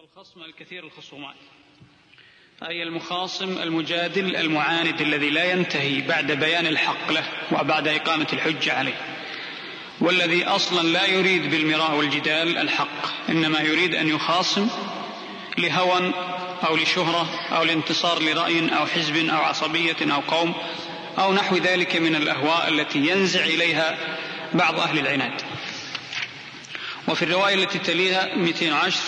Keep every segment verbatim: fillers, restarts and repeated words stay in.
والخصم الكثير الخصومات، أي المخاصم المجادل المعاند الذي لا ينتهي بعد بيان الحق له وبعد إقامة الحجة عليه، والذي أصلا لا يريد بالمراء والجدال الحق، إنما يريد أن يخاصم لهوى أو لشهرة أو لانتصار لرأي أو حزب أو عصبية أو قوم أو نحو ذلك من الأهواء التي ينزع إليها بعض أهل العناد. وفي الرواية التي تليها مئتين وعشر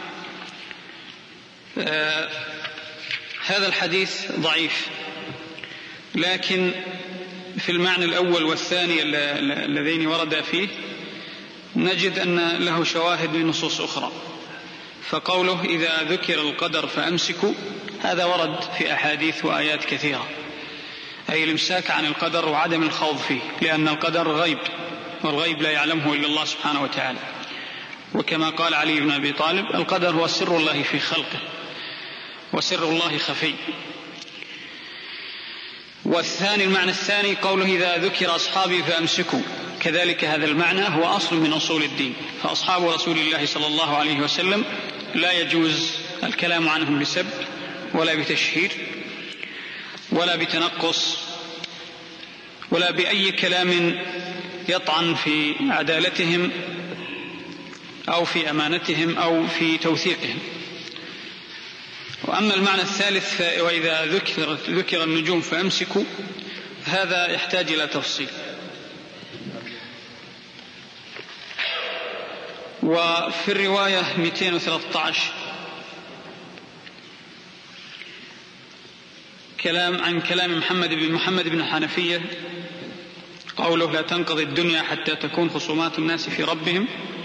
آه هذا الحديث ضعيف، لكن في المعنى الأول والثاني اللذين ورد فيه نجد أن له شواهد من نصوص أخرى. فقوله إذا ذكر القدر فأمسكوا هذا ورد في أحاديث وآيات كثيرة، أي الامساك عن القدر وعدم الخوض فيه، لأن القدر غيب والغيب لا يعلمه إلا الله سبحانه وتعالى. وكما قال علي بن أبي طالب القدر هو سر الله في خلقه وسر الله خفي. والثاني المعنى الثاني قوله إذا ذكر أصحابي فأمسكوا، كذلك هذا المعنى هو أصل من أصول الدين، فأصحاب رسول الله صلى الله عليه وسلم لا يجوز الكلام عنهم بسب ولا بتشهير ولا بتنقص ولا بأي كلام يطعن في عدالتهم أو في أمانتهم أو في توثيقهم. وأما المعنى الثالث وإذا ذكر, ذكر النجوم فأمسكوا، هذا يحتاج إلى تفصيل. وفي الرواية مئتين وثلاثة عشر كلام عن كلام محمد بن محمد بن الحنفية قوله لا تنقضي الدنيا حتى تكون خصومات الناس في ربهم،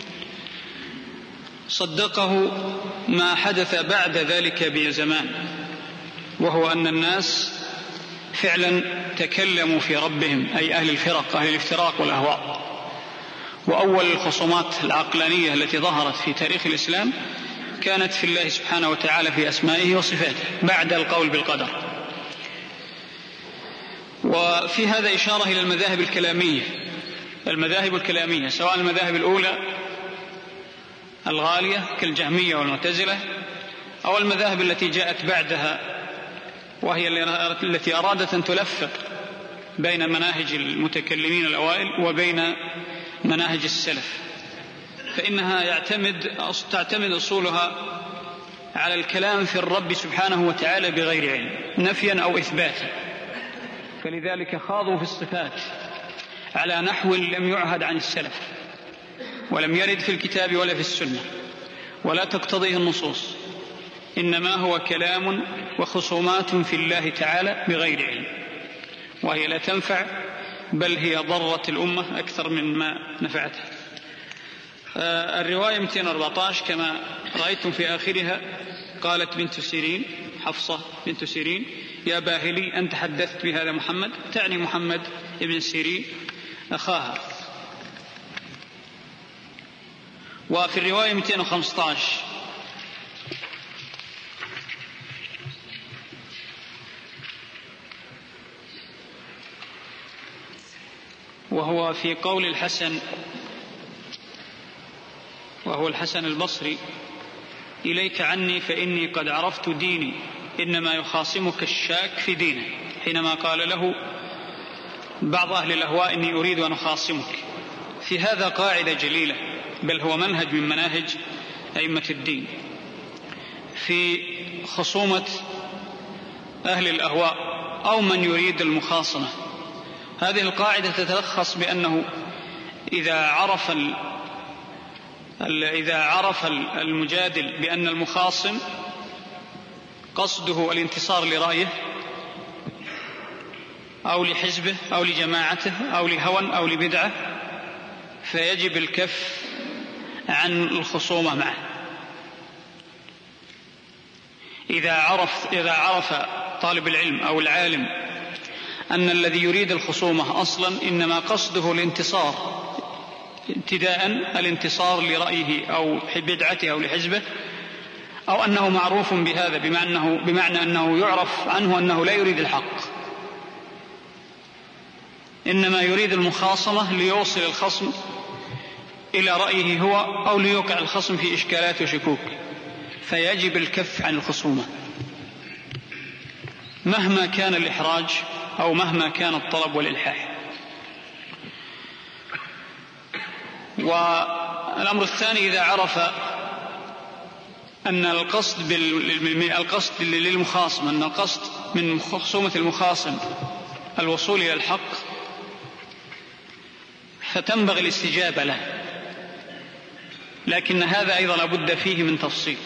صدقه ما حدث بعد ذلك بزمان، وهو أن الناس فعلا تكلموا في ربهم، أي أهل الفرق أهل الافتراق والأهواء. وأول الخصومات العقلانية التي ظهرت في تاريخ الإسلام كانت في الله سبحانه وتعالى في أسمائه وصفاته بعد القول بالقدر. وفي هذا إشارة إلى المذاهب الكلامية المذاهب الكلامية سواء المذاهب الأولى الغالية كالجهمية والمعتزلة أو المذاهب التي جاءت بعدها وهي التي أرادت أن تلفق بين مناهج المتكلمين الأوائل وبين مناهج السلف، فإنها يعتمد تعتمد أصولها على الكلام في الرب سبحانه وتعالى بغير علم نفيا أو إثباتا، فلذلك خاضوا في الصفات على نحو لم يعهد عن السلف ولم يرد في الكتاب ولا في السنة ولا تقتضيه النصوص، إنما هو كلام وخصومات في الله تعالى بغير علم، وهي لا تنفع بل هي ضرت الأمة أكثر مما نفعتها. آه الرواية مئتين وأربعة عشر كما رأيتم في آخرها قالت بنت سيرين حفصة بنت سيرين يا باهلي أنت حدثت بهذا محمد، تعني محمد ابن سيرين أخاها. وفي الرواية مئتين وخمسة عشر وهو في قول الحسن وهو الحسن البصري إليك عني فإني قد عرفت ديني إنما يخاصمك الشاك في دينه، حينما قال له بعض أهل الأهواء إني أريد أن أخاصمك. في هذا قاعدة جليلة بل هو منهج من مناهج أئمة الدين في خصومة أهل الأهواء أو من يريد المخاصمة. هذه القاعدة تتلخص بأنه إذا عرف إذا عرف المجادل بأن المخاصم قصده الانتصار لرأيه أو لحزبه أو لجماعته أو لهوى أو لبدعة، فيجب الكف عن الخصومة معه. إذا عرف إذا عرف طالب العلم أو العالم أن الذي يريد الخصومة أصلا إنما قصده الانتصار ابتداء الانتصار لرأيه أو بدعته أو لحزبه، أو أنه معروف بهذا بمعنى أنه, بمعنى أنه يعرف عنه أنه لا يريد الحق، إنما يريد المخاصمة ليوصل الخصم إلى رأيه هو أو ليوقع الخصم في إشكالات وشكوك، فيجب الكف عن الخصومة مهما كان الإحراج أو مهما كان الطلب والإلحاح. والأمر الثاني إذا عرف أن القصد القصد للمخاصم أن القصد من خصومة المخاصم الوصول إلى الحق فتنبغي الاستجابة له، لكن هذا أيضا لابد فيه من تفصيل.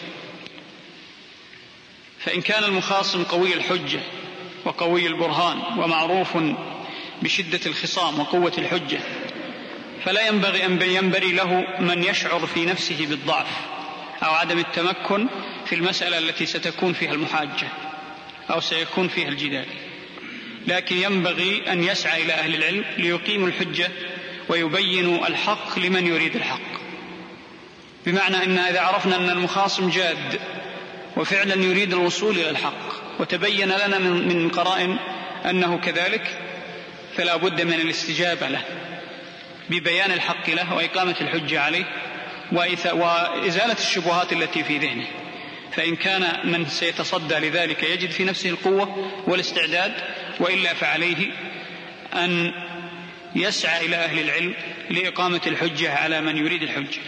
فإن كان المخاصم قوي الحجة وقوي البرهان ومعروف بشدة الخصام وقوة الحجة فلا ينبغي أن ينبري له من يشعر في نفسه بالضعف أو عدم التمكن في المسألة التي ستكون فيها المحاجة أو سيكون فيها الجدال، لكن ينبغي أن يسعى إلى أهل العلم ليقيموا الحجة ويبينوا الحق لمن يريد الحق. بمعنى أن إذا عرفنا أن المخاصم جاد وفعلا يريد الوصول إلى الحق وتبين لنا من قرائن أنه كذلك فلا بد من الاستجابة له ببيان الحق له وإقامة الحجة عليه وإزالة الشبهات التي في ذهنه. فإن كان من سيتصدى لذلك يجد في نفسه القوة والاستعداد، وإلا فعليه أن يسعى إلى أهل العلم لإقامة الحجة على من يريد الحجة.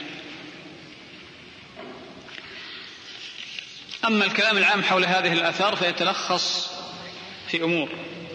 أما الكلام العام حول هذه الآثار فيتلخص في أمور.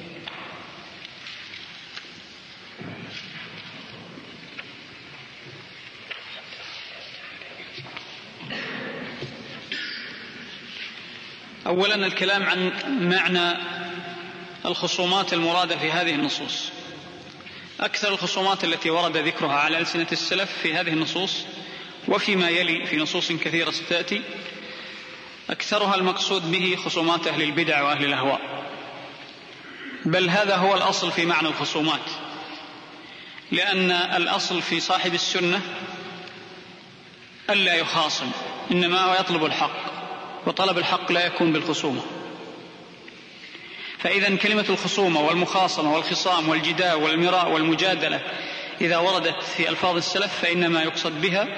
أولا الكلام عن معنى الخصومات المرادة في هذه النصوص. أكثر الخصومات التي ورد ذكرها على ألسنة السلف في هذه النصوص وفيما يلي في نصوص كثيرة ستأتي أكثرها المقصود به خصومات أهل البدع وأهل الأهواء، بل هذا هو الأصل في معنى الخصومات، لأن الأصل في صاحب السنة ألا يخاصم، إنما هو يطلب الحق، وطلب الحق لا يكون بالخصومة. فإذا كلمة الخصومة والمخاصمة والخصام والجدال والمراء والمجادلة إذا وردت في ألفاظ السلف فإنما يقصد بها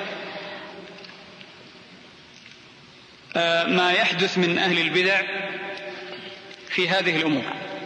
ما يحدث من أهل البدع في هذه الأمور،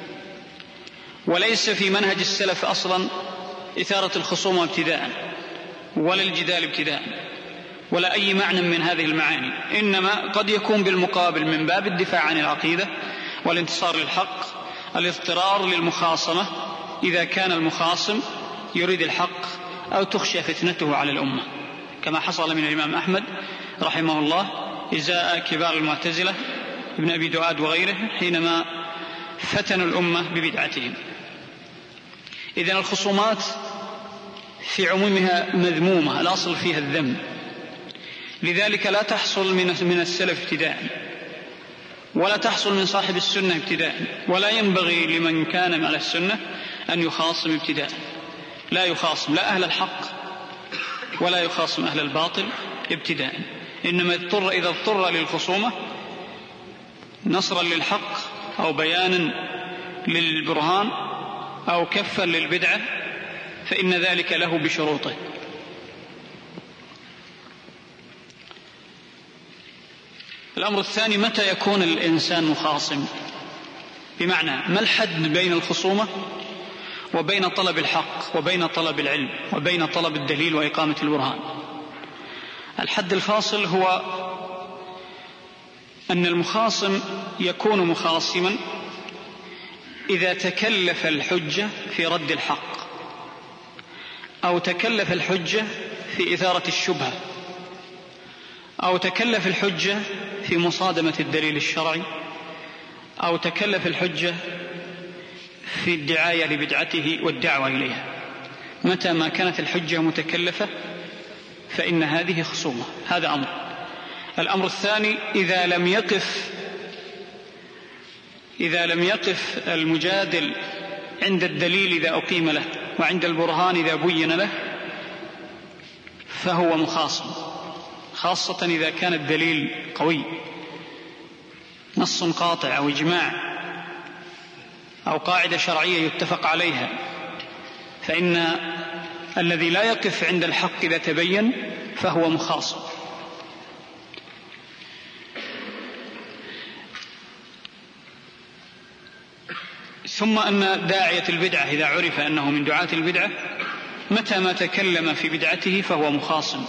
وليس في منهج السلف أصلا إثارة الخصومة ابتداء ولا الجدال ابتداء ولا أي معنى من هذه المعاني، إنما قد يكون بالمقابل من باب الدفاع عن العقيدة والانتصار للحق الاضطرار للمخاصمة إذا كان المخاصم يريد الحق أو تخشى فتنته على الأمة، كما حصل من الإمام أحمد رحمه الله إزاء كبار المعتزلة ابن أبي دؤاد وغيره حينما فتنوا الأمة ببدعتهم. إذن الخصومات في عمومها مذمومة، الأصل فيها الذم، لذلك لا تحصل من السلف ابتداء ولا تحصل من صاحب السنة ابتداء، ولا ينبغي لمن كان على السنة أن يخاصم ابتداء، لا يخاصم لا أهل الحق ولا يخاصم أهل الباطل ابتداء، إنما اضطر إذا اضطر للخصومة نصرا للحق أو بيانا للبرهان أو كفا للبدعة فإن ذلك له بشروطه. الأمر الثاني متى يكون الإنسان مخاصم، بمعنى ما الحد بين الخصومة وبين طلب الحق وبين طلب العلم وبين طلب الدليل وإقامة البرهان. الحد الفاصل هو أن المخاصم يكون مخاصما إذا تكلف الحجة في رد الحق أو تكلف الحجة في إثارة الشبهة أو تكلف الحجة في مصادمة الدليل الشرعي أو تكلف الحجة في الدعاية لبدعته والدعوة إليها. متى ما كانت الحجة متكلفة فإن هذه خصومة، هذا أمر. الأمر الثاني إذا لم يقف إذا لم يقف المجادل عند الدليل إذا أقيم له وعند البرهان إذا بين له فهو مخاصم، خاصة إذا كان الدليل قوي، نص قاطع أو إجماع أو قاعدة شرعية يتفق عليها، فإن الذي لا يقف عند الحق إذا تبين فهو مخاصم. ثم أن داعية البدعة إذا عرف أنه من دعاة البدعة متى ما تكلم في بدعته فهو مخاصم.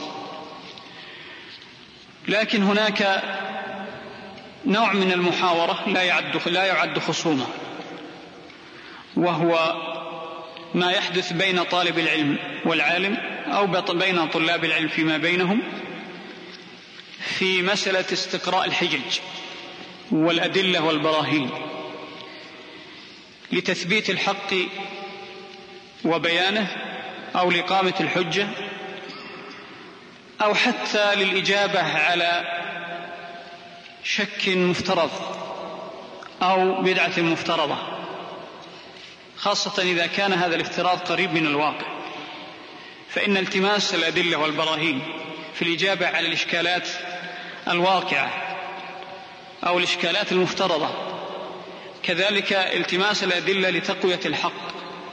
لكن هناك نوع من المحاورة لا يعد لا يعد خصومة، وهو ما يحدث بين طالب العلم والعالم أو بين طلاب العلم فيما بينهم في مسألة استقراء الحجج والأدلة والبراهين لتثبيت الحق وبيانه أو لإقامة الحجة أو حتى للإجابة على شك مفترض أو بدعة مفترضة، خاصة إذا كان هذا الافتراض قريب من الواقع، فإن التماس الأدلة والبراهين في الإجابة على الإشكالات الواقعة أو الإشكالات المفترضة، كذلك التماس الأدلة لتقوية الحق،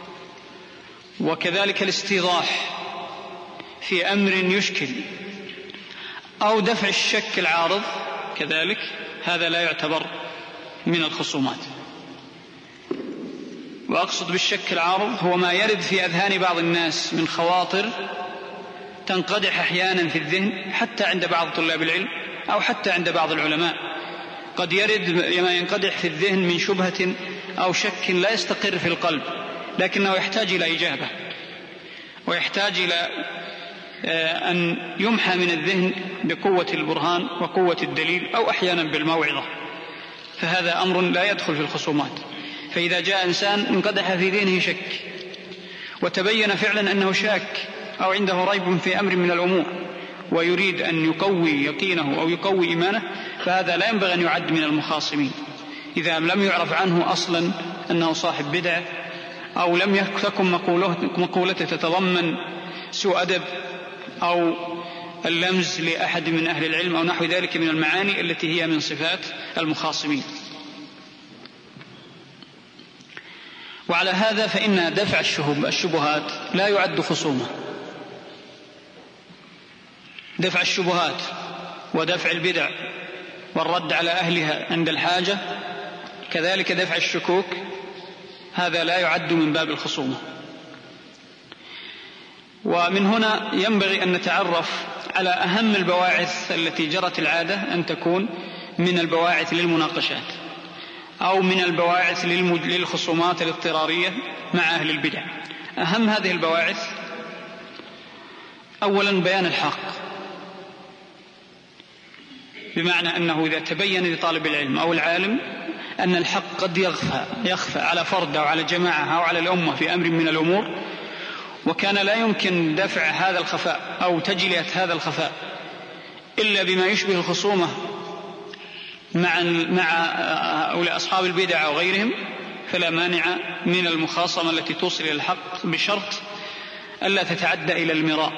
وكذلك الاستيضاح في أمر يشكل أو دفع الشك العارض، كذلك هذا لا يعتبر من الخصومات. وأقصد بالشك العارض هو ما يرد في أذهان بعض الناس من خواطر تنقدح أحيانا في الذهن حتى عند بعض طلاب العلم أو حتى عند بعض العلماء، قد يرد ما ينقدح في الذهن من شبهة أو شك لا يستقر في القلب، لكنه يحتاج إلى إجابة ويحتاج إلى أن يمحى من الذهن بقوة البرهان وقوة الدليل أو أحيانا بالموعظة، فهذا أمر لا يدخل في الخصومات. فإذا جاء إنسان انقدح في ذهنه شك وتبين فعلا أنه شاك أو عنده ريب في أمر من الأمور ويريد أن يقوي يقينه أو يقوي إيمانه، فهذا لا ينبغي أن يعد من المخاصمين إذا لم يعرف عنه أصلا أنه صاحب بدعة أو لم تكن مقولته تتضمن سوء أدب أو اللمز لأحد من أهل العلم أو نحو ذلك من المعاني التي هي من صفات المخاصمين. وعلى هذا فإن دفع الشبهات لا يعد خصومة. دفع الشبهات ودفع البدع والرد على أهلها عند الحاجة، كذلك دفع الشكوك، هذا لا يعد من باب الخصومة. ومن هنا ينبغي أن نتعرف على أهم البواعث التي جرت العادة أن تكون من البواعث للمناقشات أو من البواعث للخصومات الاضطرارية مع أهل البدع. أهم هذه البواعث أولا بيان الحق، بمعنى أنه إذا تبين لطالب العلم أو العالم أن الحق قد يخفى, يخفى على فرد أو على جماعة أو على الأمة في أمر من الأمور، وكان لا يمكن دفع هذا الخفاء أو تجلية هذا الخفاء إلا بما يشبه الخصومة مع مع أصحاب البدع أو غيرهم، فلا مانع من المخاصمة التي توصل إلى الحق بشرط ألا تتعدى إلى المراء.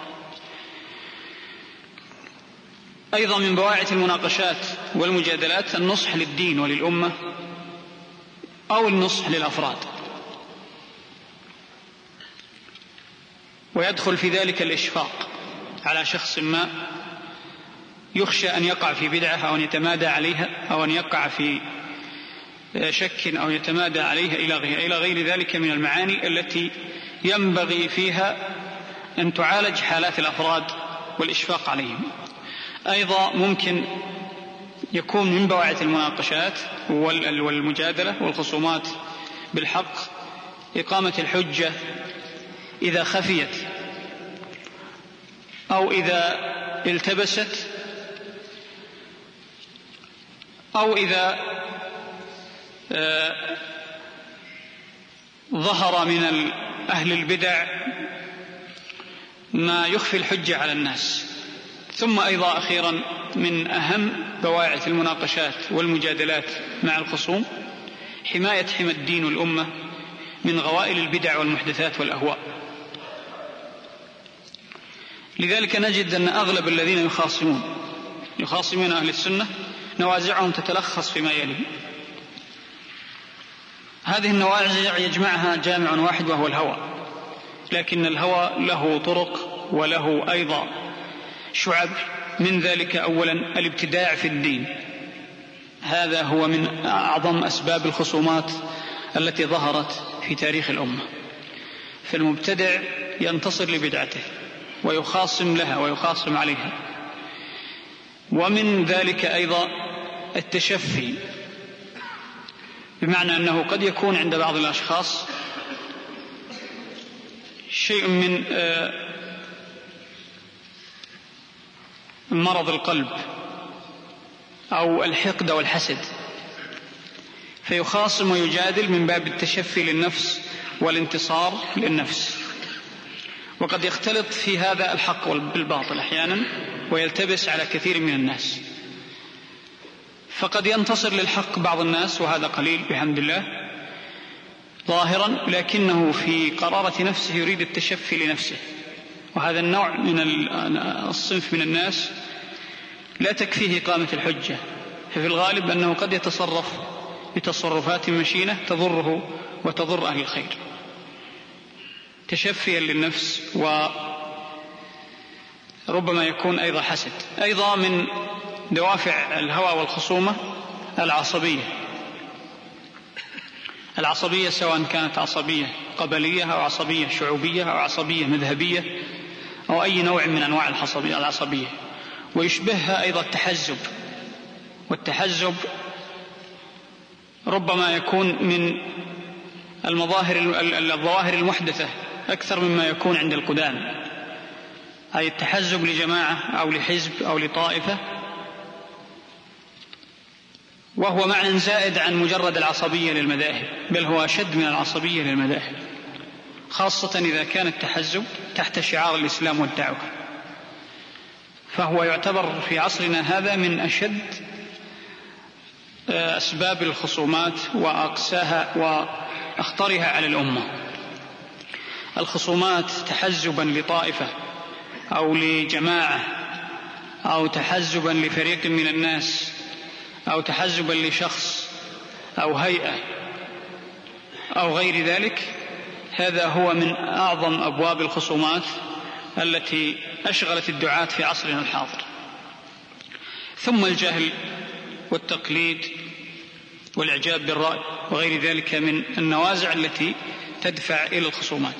أيضا من بواعث المناقشات والمجادلات النصح للدين وللأمة أو النصح للأفراد، ويدخل في ذلك الإشفاق على شخص ما يخشى أن يقع في بدعة أو أن يتمادى عليها أو أن يقع في شك أو يتمادى عليها إلى غير ذلك من المعاني التي ينبغي فيها أن تعالج حالات الأفراد والإشفاق عليهم. أيضا ممكن يكون من بواعث المناقشات والمجادلة والخصومات بالحق إقامة الحجة إذا خفيت أو إذا التبست أو إذا آه ظهر من أهل البدع ما يخفي الحجة على الناس. ثم أيضا أخيرا من أهم بواعث المناقشات والمجادلات مع الخصوم حماية حمى الدين والأمة من غوائل البدع والمحدثات والأهواء. لذلك نجد أن أغلب الذين يخاصمون يخاصمون أهل السنة نوازعهم تتلخص فيما يلي. هذه النوازع يجمعها جامع واحد وهو الهوى، لكن الهوى له طرق وله أيضا شعب، من ذلك أولا الابتداع في الدين، هذا هو من أعظم أسباب الخصومات التي ظهرت في تاريخ الأمة. فالمبتدع ينتصر لبدعته ويخاصم لها ويخاصم عليها. ومن ذلك أيضا التشفي، بمعنى أنه قد يكون عند بعض الأشخاص شيء من مرض القلب أو الحقد والحسد، فيخاصم ويجادل من باب التشفي للنفس والانتصار للنفس. وقد يختلط في هذا الحق بالباطل أحيانا ويلتبس على كثير من الناس، فقد ينتصر للحق بعض الناس وهذا قليل بحمد الله ظاهرا، لكنه في قرارة نفسه يريد التشفي لنفسه. وهذا النوع من الصنف من الناس لا تكفيه إقامة الحجة، ففي الغالب أنه قد يتصرف بتصرفات مشينة تضره وتضر أهل الخير تشفيا للنفس، وربما يكون أيضا حسد. أيضا من دوافع الهوى والخصومة العصبية العصبية سواء كانت عصبية قبلية أو عصبية شعوبية أو عصبية مذهبية أو أي نوع من أنواع العصبية. ويشبهها أيضا التحزب، والتحزب ربما يكون من المظاهر الظواهر المحدثة أكثر مما يكون عند القدام، أي التحزب لجماعة أو لحزب أو لطائفة، وهو معنى زائد عن مجرد العصبية للمذاهب، بل هو أشد من العصبية للمذاهب، خاصة إذا كان التحزب تحت شعار الإسلام والدعوة، فهو يعتبر في عصرنا هذا من أشد أسباب الخصومات وأقساها وأخطرها على الأمة. الخصومات تحزبا لطائفة أو لجماعة أو تحزبا لفريق من الناس أو تحزبا لشخص أو هيئة أو غير ذلك، هذا هو من أعظم أبواب الخصومات التي أشغلت الدعاة في عصرنا الحاضر. ثم الجهل والتقليد والإعجاب بالرأي وغير ذلك من النوازع التي تدفع إلى الخصومات.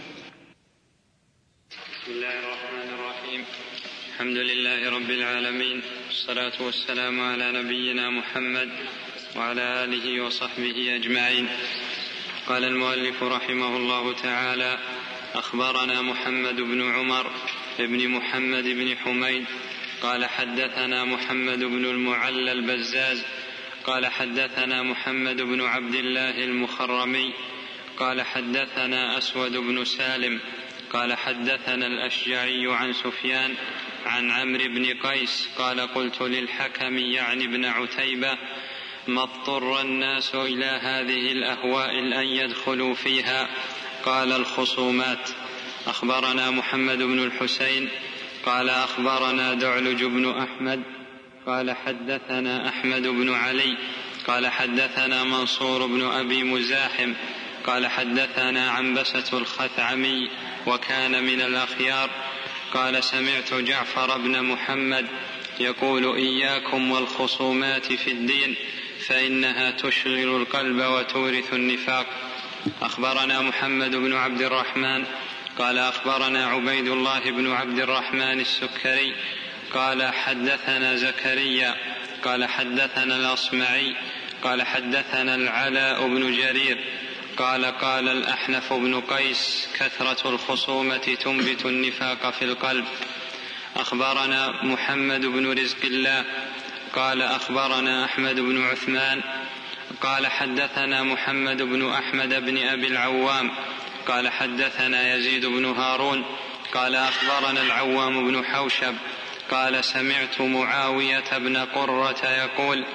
بسم الله الرحمن الرحيم. الحمد لله رب العالمين، والصلاة والسلام على نبينا محمد وعلى آله وصحبه أجمعين. قال المؤلف رحمه الله تعالى: أخبرنا محمد بن عمر بن محمد بن حميد قال حدثنا محمد بن المعلى البزاز قال حدثنا محمد بن عبد الله المخرمي قال حدثنا أسود بن سالم قال حدثنا الأشجعي عن سفيان عن عمرو بن قيس قال: قلت للحكم يعني بن عتيبة: ما اضطر الناس إلى هذه الأهواء أن يدخلوا فيها؟ قال: الخصومات. أخبرنا محمد بن الحسين قال أخبرنا دعلج بن أحمد قال حدثنا أحمد بن علي قال حدثنا منصور بن أبي مزاحم قال حدثنا عنبسة الخثعمي وكان من الأخيار قال: سمعت جعفر بن محمد يقول: إياكم والخصومات في الدين فإنها تشغل القلب وتورث النفاق. أخبرنا محمد بن عبد الرحمن قال أخبرنا عبيد الله بن عبد الرحمن السكري قال حدثنا زكريا قال حدثنا الأصمعي قال حدثنا العلاء بن جرير قال: قال الأحنف بن قيس: كثرة الخصومة تنبت النفاق في القلب. أخبرنا محمد بن رزق الله قال أخبرنا أحمد بن عثمان قال حدثنا محمد بن أحمد بن أبي العوام قال حدثنا يزيد بن هارون قال أخبرنا العوام بن حوشب قال: سمعت معاوية بن قرة يقول: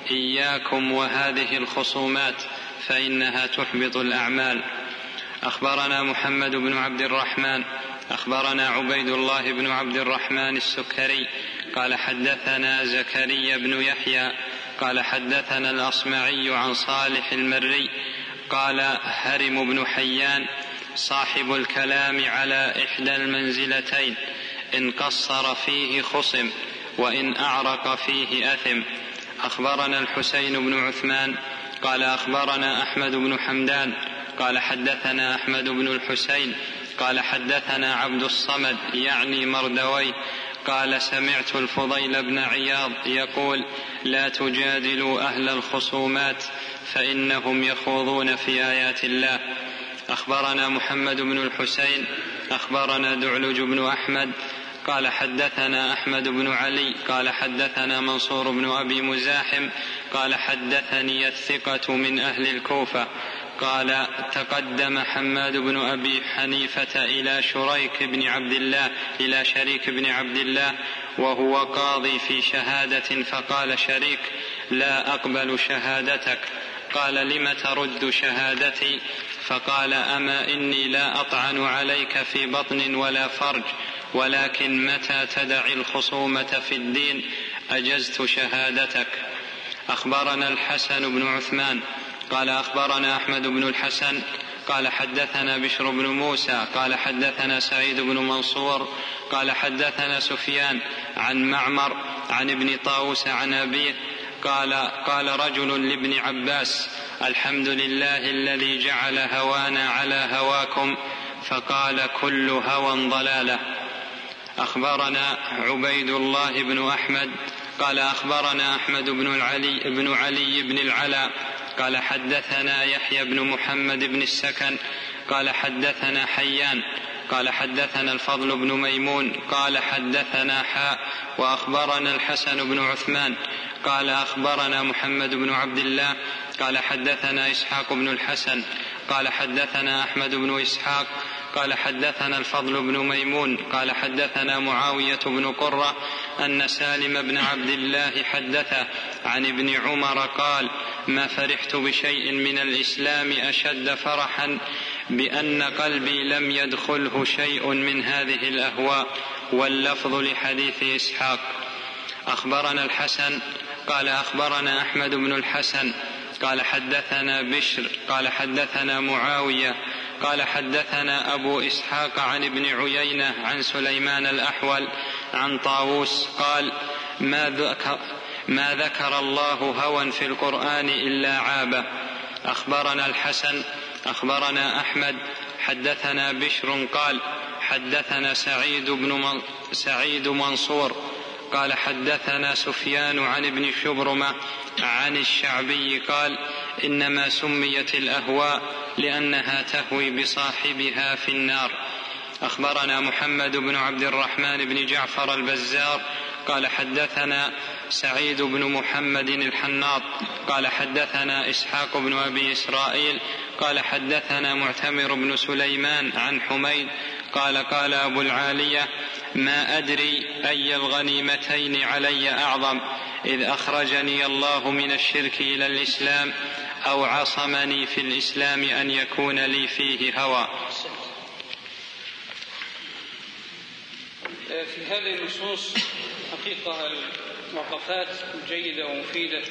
إياكم وهذه الخصومات فإنها تحبط الأعمال. أخبرنا محمد بن عبد الرحمن أخبرنا عبيد الله بن عبد الرحمن السكري قال حدثنا زكريا بن يحيى قال حدثنا الأصمعي عن صالح المري قال: هرم بن حيان صاحب الكلام على إحدى المنزلتين، إن قصر فيه خصم وإن أعرق فيه أثم. أخبرنا الحسين بن عثمان قال أخبرنا أحمد بن حمدان قال حدثنا أحمد بن الحسين قال حدثنا عبد الصمد يعني مردوي قال سمعت الفضيل بن عياض يقول لا تجادلوا أهل الخصومات فإنهم يخوضون في آيات الله. أخبرنا محمد بن الحسين أخبرنا دعلج بن أحمد قال حدثنا أحمد بن علي قال حدثنا منصور بن أبي مزاحم قال حدثني الثقة من أهل الكوفة قال تقدم حماد بن أبي حنيفة إلى شريك بن عبد الله إلى شريك بن عبد الله وهو قاضي في شهادة فقال شريك لا أقبل شهادتك. قال لم ترد شهادتي؟ فقال أما إني لا أطعن عليك في بطن ولا فرج ولكن متى تدع الخصومة في الدين أجزت شهادتك. أخبرنا الحسن بن عثمان قال أخبرنا أحمد بن الحسن قال حدثنا بشر بن موسى قال حدثنا سعيد بن منصور قال حدثنا سفيان عن معمر عن ابن طاووس عن أبيه قال قال رجل لابن عباس الحمد لله الذي جعل هوانا على هواكم فقال كل هوى ضلالة. أخبرنا عبيد الله بن أحمد قال أخبرنا أحمد بن العلي بن علي بن العلاء قال حدثنا يحيى بن محمد بن السكن قال حدثنا حيان قال حدثنا الفضل بن ميمون قال حدثنا حاء وأخبرنا الحسن بن عثمان قال أخبرنا محمد بن عبد الله قال حدثنا إسحاق بن الحسن قال حدثنا أحمد بن إسحاق قال حدثنا الفضل بن ميمون قال حدثنا معاوية بن قرة أن سالم بن عبد الله حدثه عن ابن عمر قال ما فرحت بشيء من الإسلام أشد فرحا بأن قلبي لم يدخله شيء من هذه الأهواء. واللفظ لحديث إسحاق. أخبرنا الحسن قال أخبرنا أحمد بن الحسن قال حدثنا بشر قال حدثنا معاوية قال حدثنا أبو إسحاق عن ابن عيينة عن سليمان الأحول عن طاووس قال ما ذكر, ما ذكر الله هوى في القرآن إلا عابه. أخبرنا الحسن أخبرنا أحمد حدثنا بشر قال حدثنا سعيد بن سعيد منصور قال حدثنا سفيان عن ابن شبرمة عن الشعبي قال إنما سميت الأهواء لأنها تهوي بصاحبها في النار. أخبرنا محمد بن عبد الرحمن بن جعفر البزار قال حدثنا سعيد بن محمد الحناط قال حدثنا إسحاق بن أبي إسرائيل قال حدثنا معتمر بن سليمان عن حميد قال قال أبو العالية ما أدري أي الغنيمتين علي أعظم إذ أخرجني الله من الشرك إلى الإسلام أو عصمني في الإسلام أن يكون لي فيه هوى. في هذه النصوص حقيقة الوقفات جيدة ومفيدة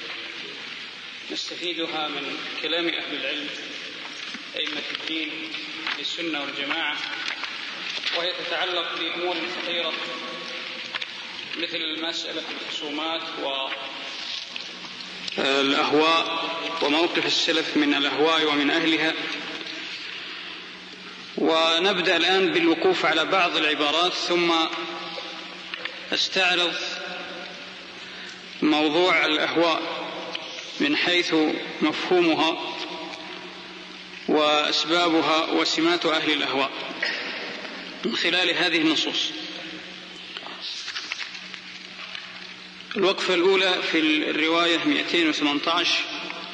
نستفيدها من كلام أهل العلم أئمة الدين للسنة والجماعة، وهي تتعلق بأمور كثيرة مثل مسألة الخصومات والأهواء وموقف السلف من الأهواء ومن أهلها. ونبدأ الآن بالوقوف على بعض العبارات ثم استعرض موضوع الأهواء من حيث مفهومها وأسبابها وسمات أهل الأهواء من خلال هذه النصوص. الوقفة الأولى في الرواية مئتين وثمانية عشر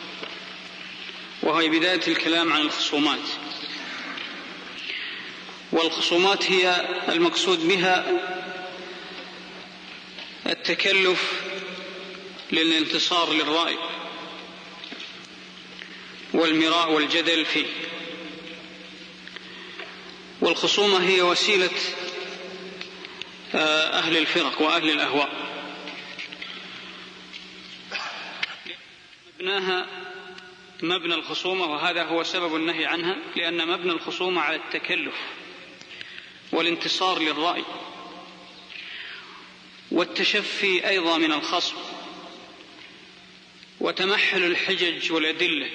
وهي بداية الكلام عن الخصومات. والخصومات هي المقصود بها التكلف للانتصار للرأي والمراء والجدل فيه. والخصومة هي وسيلة أهل الفرق وأهل الأهواء، مبناها مبنى الخصومة، وهذا هو سبب النهي عنها، لأن مبنى الخصومة على التكلف والانتصار للرأي والتشفي أيضا من الخصم. وتمحل الحجج والأدلة،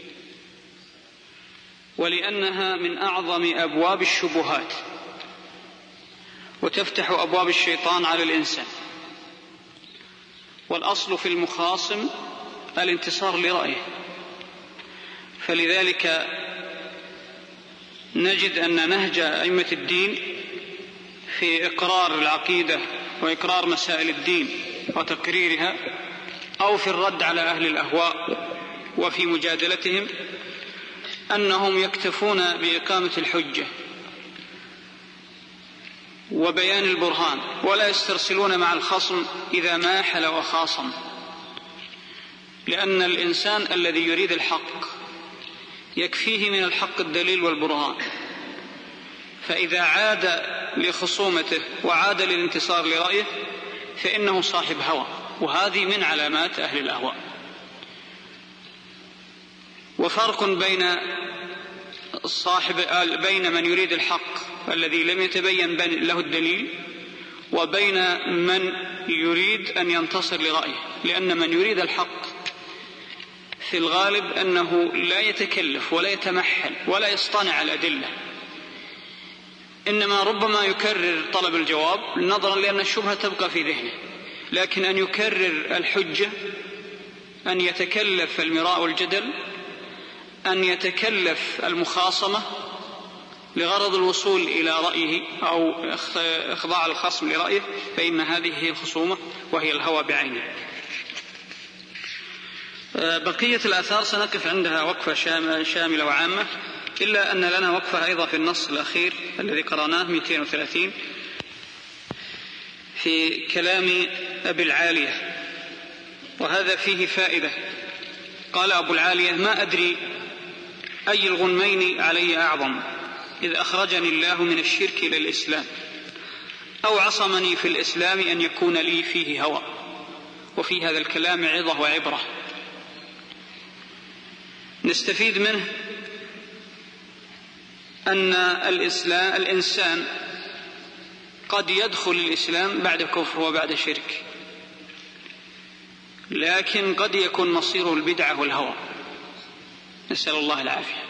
ولأنها من أعظم أبواب الشبهات وتفتح أبواب الشيطان على الإنسان. والأصل في المخاصم الانتصار لرأيه، فلذلك نجد أن نهج أئمة الدين في إقرار العقيدة وإقرار مسائل الدين وتقريرها، أو في الرد على أهل الأهواء وفي مجادلتهم، أنهم يكتفون بإقامة الحجة وبيان البرهان، ولا يسترسلون مع الخصم إذا ماحل وخاصم، لأن الإنسان الذي يريد الحق يكفيه من الحق الدليل والبرهان، فإذا عاد لخصومته وعاد للانتصار لرأيه فإنه صاحب هوى، وهذه من علامات أهل الأهواء. وفرق بين صاحب بين من يريد الحق الذي لم يتبين له الدليل وبين من يريد أن ينتصر لرأيه، لأن من يريد الحق في الغالب أنه لا يتكلف ولا يتمحل ولا يصطنع الأدلة، إنما ربما يكرر طلب الجواب نظرا لأن الشبهة تبقى في ذهنه، لكن أن يكرر الحجة، أن يتكلف المراء والجدل، أن يتكلف المخاصمة لغرض الوصول إلى رأيه أو إخضاع الخصم لرأيه، فإن هذه هي الخصومة وهي الهوى بعينه. بقية الآثار سنقف عندها وقفة شاملة وعامة، إلا أن لنا وقفة أيضا في النص الأخير الذي قرأناه مئتين وثلاثين في كلام أبي العالية، وهذا فيه فائدة. قال أبو العالية: ما أدري أي الغنمين علي أعظم، إذ أخرجني الله من الشرك إلى الإسلام، أو عصمني في الإسلام أن يكون لي فيه هوى. وفي هذا الكلام عظة وعبرة نستفيد منه أن الإسلام الإنسان قد يدخل الإسلام بعد كفر وبعد شرك، لكن قد يكون مصيره البدعة والهوى، نسأل الله العافية.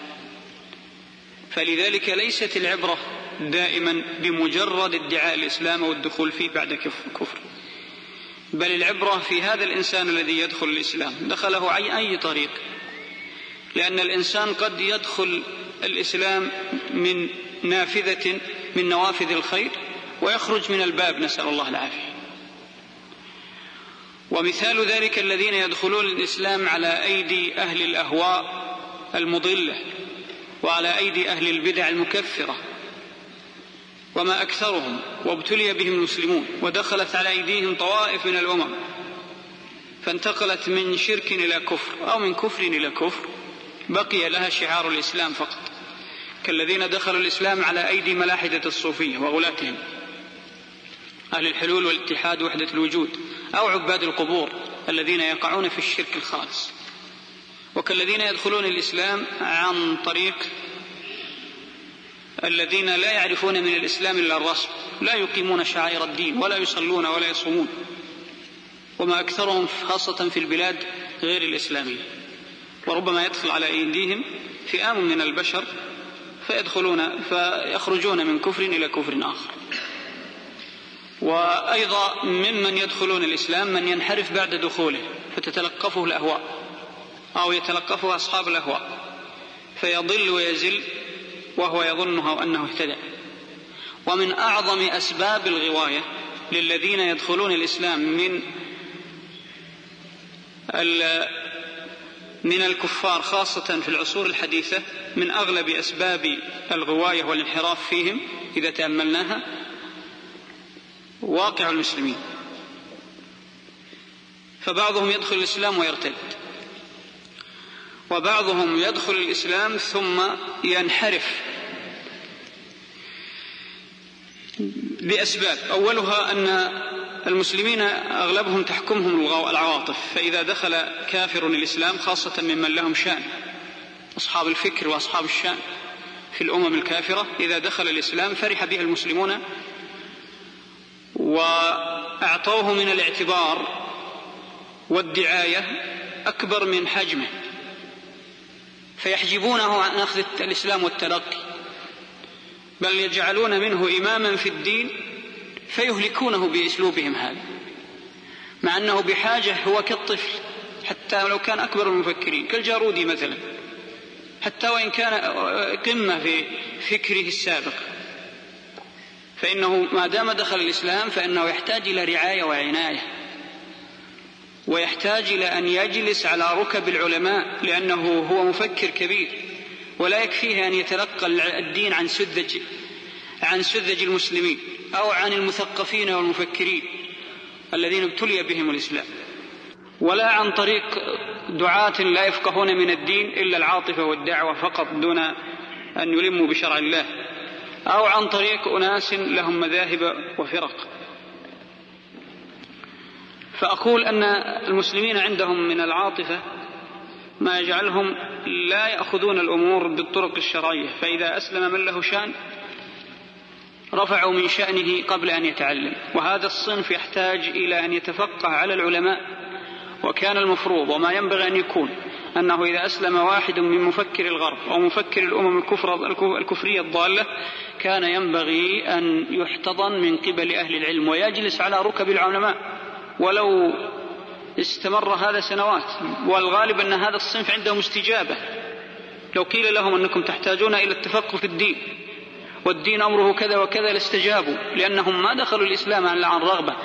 فلذلك ليست العبرة دائما بمجرد ادعاء الإسلام والدخول فيه بعد كفر، بل العبرة في هذا الإنسان الذي يدخل الإسلام دخله أي أي طريق، لأن الإنسان قد يدخل الإسلام من نافذة من نوافذ الخير ويخرج من الباب، نسأل الله العافية. ومثال ذلك الذين يدخلون الإسلام على أيدي أهل الأهواء المضلة وعلى أيدي أهل البدع المكفرة، وما أكثرهم، وابتلي بهم المسلمون، ودخلت على أيديهم طوائف من الأمم فانتقلت من شرك إلى كفر أو من كفر إلى كفر، بقي لها شعار الإسلام فقط، كالذين دخلوا الإسلام على أيدي ملاحدة الصوفية وغلاتهم، أهل الحلول والاتحاد وحدة الوجود، أو عباد القبور الذين يقعون في الشرك الخالص، وكالذين يدخلون الإسلام عن طريق الذين لا يعرفون من الإسلام إلا الرسم، لا يقيمون شعائر الدين ولا يصلون ولا يصومون، وما أكثرهم خاصة في البلاد غير الإسلامية. وربما يدخل على أيديهم فئام من البشر فيدخلون فيخرجون من كفر إلى كفر آخر. وأيضا ممن يدخلون الإسلام من ينحرف بعد دخوله فتتلقفه الأهواء أو يتلقفه أصحاب الأهواء فيضل ويزل وهو يظنه أنه اهتدى. ومن أعظم أسباب الغواية للذين يدخلون الإسلام من من الكفار خاصة في العصور الحديثة، من أغلب أسباب الغواية والانحراف فيهم إذا تأملناها واقع المسلمين، فبعضهم يدخل الإسلام ويرتد، وبعضهم يدخل الإسلام ثم ينحرف بأسباب، أولها أن المسلمين أغلبهم تحكمهم العواطف، فإذا دخل كافر الإسلام خاصة ممن لهم شأن، أصحاب الفكر وأصحاب الشأن في الأمم الكافرة، إذا دخل الإسلام فرح به المسلمون وأعطوه من الاعتبار والدعاية أكبر من حجمه، فيحجبونه عن أخذ الإسلام والتلقي، بل يجعلون منه إماما في الدين فيهلكونه بأسلوبهم هذا، مع أنه بحاجة هو كالطفل حتى لو كان أكبر المفكرين كالجارودي مثلا، حتى وإن كان قمة في فكره السابق، فإنه ما دام دخل الإسلام فإنه يحتاج إلى رعاية وعناية، ويحتاج إلى أن يجلس على ركب العلماء، لأنه هو مفكر كبير، ولا يكفيه أن يتلقى الدين عن سذج عن سذج المسلمين أو عن المثقفين والمفكرين الذين ابتلي بهم الإسلام، ولا عن طريق دعاة لا يفقهون من الدين إلا العاطفة والدعوة فقط دون أن يلموا بشرع الله، أو عن طريق أناس لهم مذاهب وفرق. فأقول أن المسلمين عندهم من العاطفة ما يجعلهم لا يأخذون الأمور بالطرق الشرعية، فإذا أسلم من له شأن رفعوا من شأنه قبل أن يتعلم، وهذا الصنف يحتاج إلى أن يتفقه على العلماء. وكان المفروض وما ينبغي أن يكون أنه إذا أسلم واحد من مفكر الغرب أو مفكر الأمم الكفر الكفرية الضالة كان ينبغي أن يحتضن من قبل أهل العلم ويجلس على ركب العلماء، ولو استمر هذا سنوات، والغالب أن هذا الصنف عندهم استجابة. لو قيل لهم أنكم تحتاجون إلى التفقه في الدين والدين أمره كذا وكذا لاستجابوا، لأنهم ما دخلوا الإسلام إلا عن رغبة،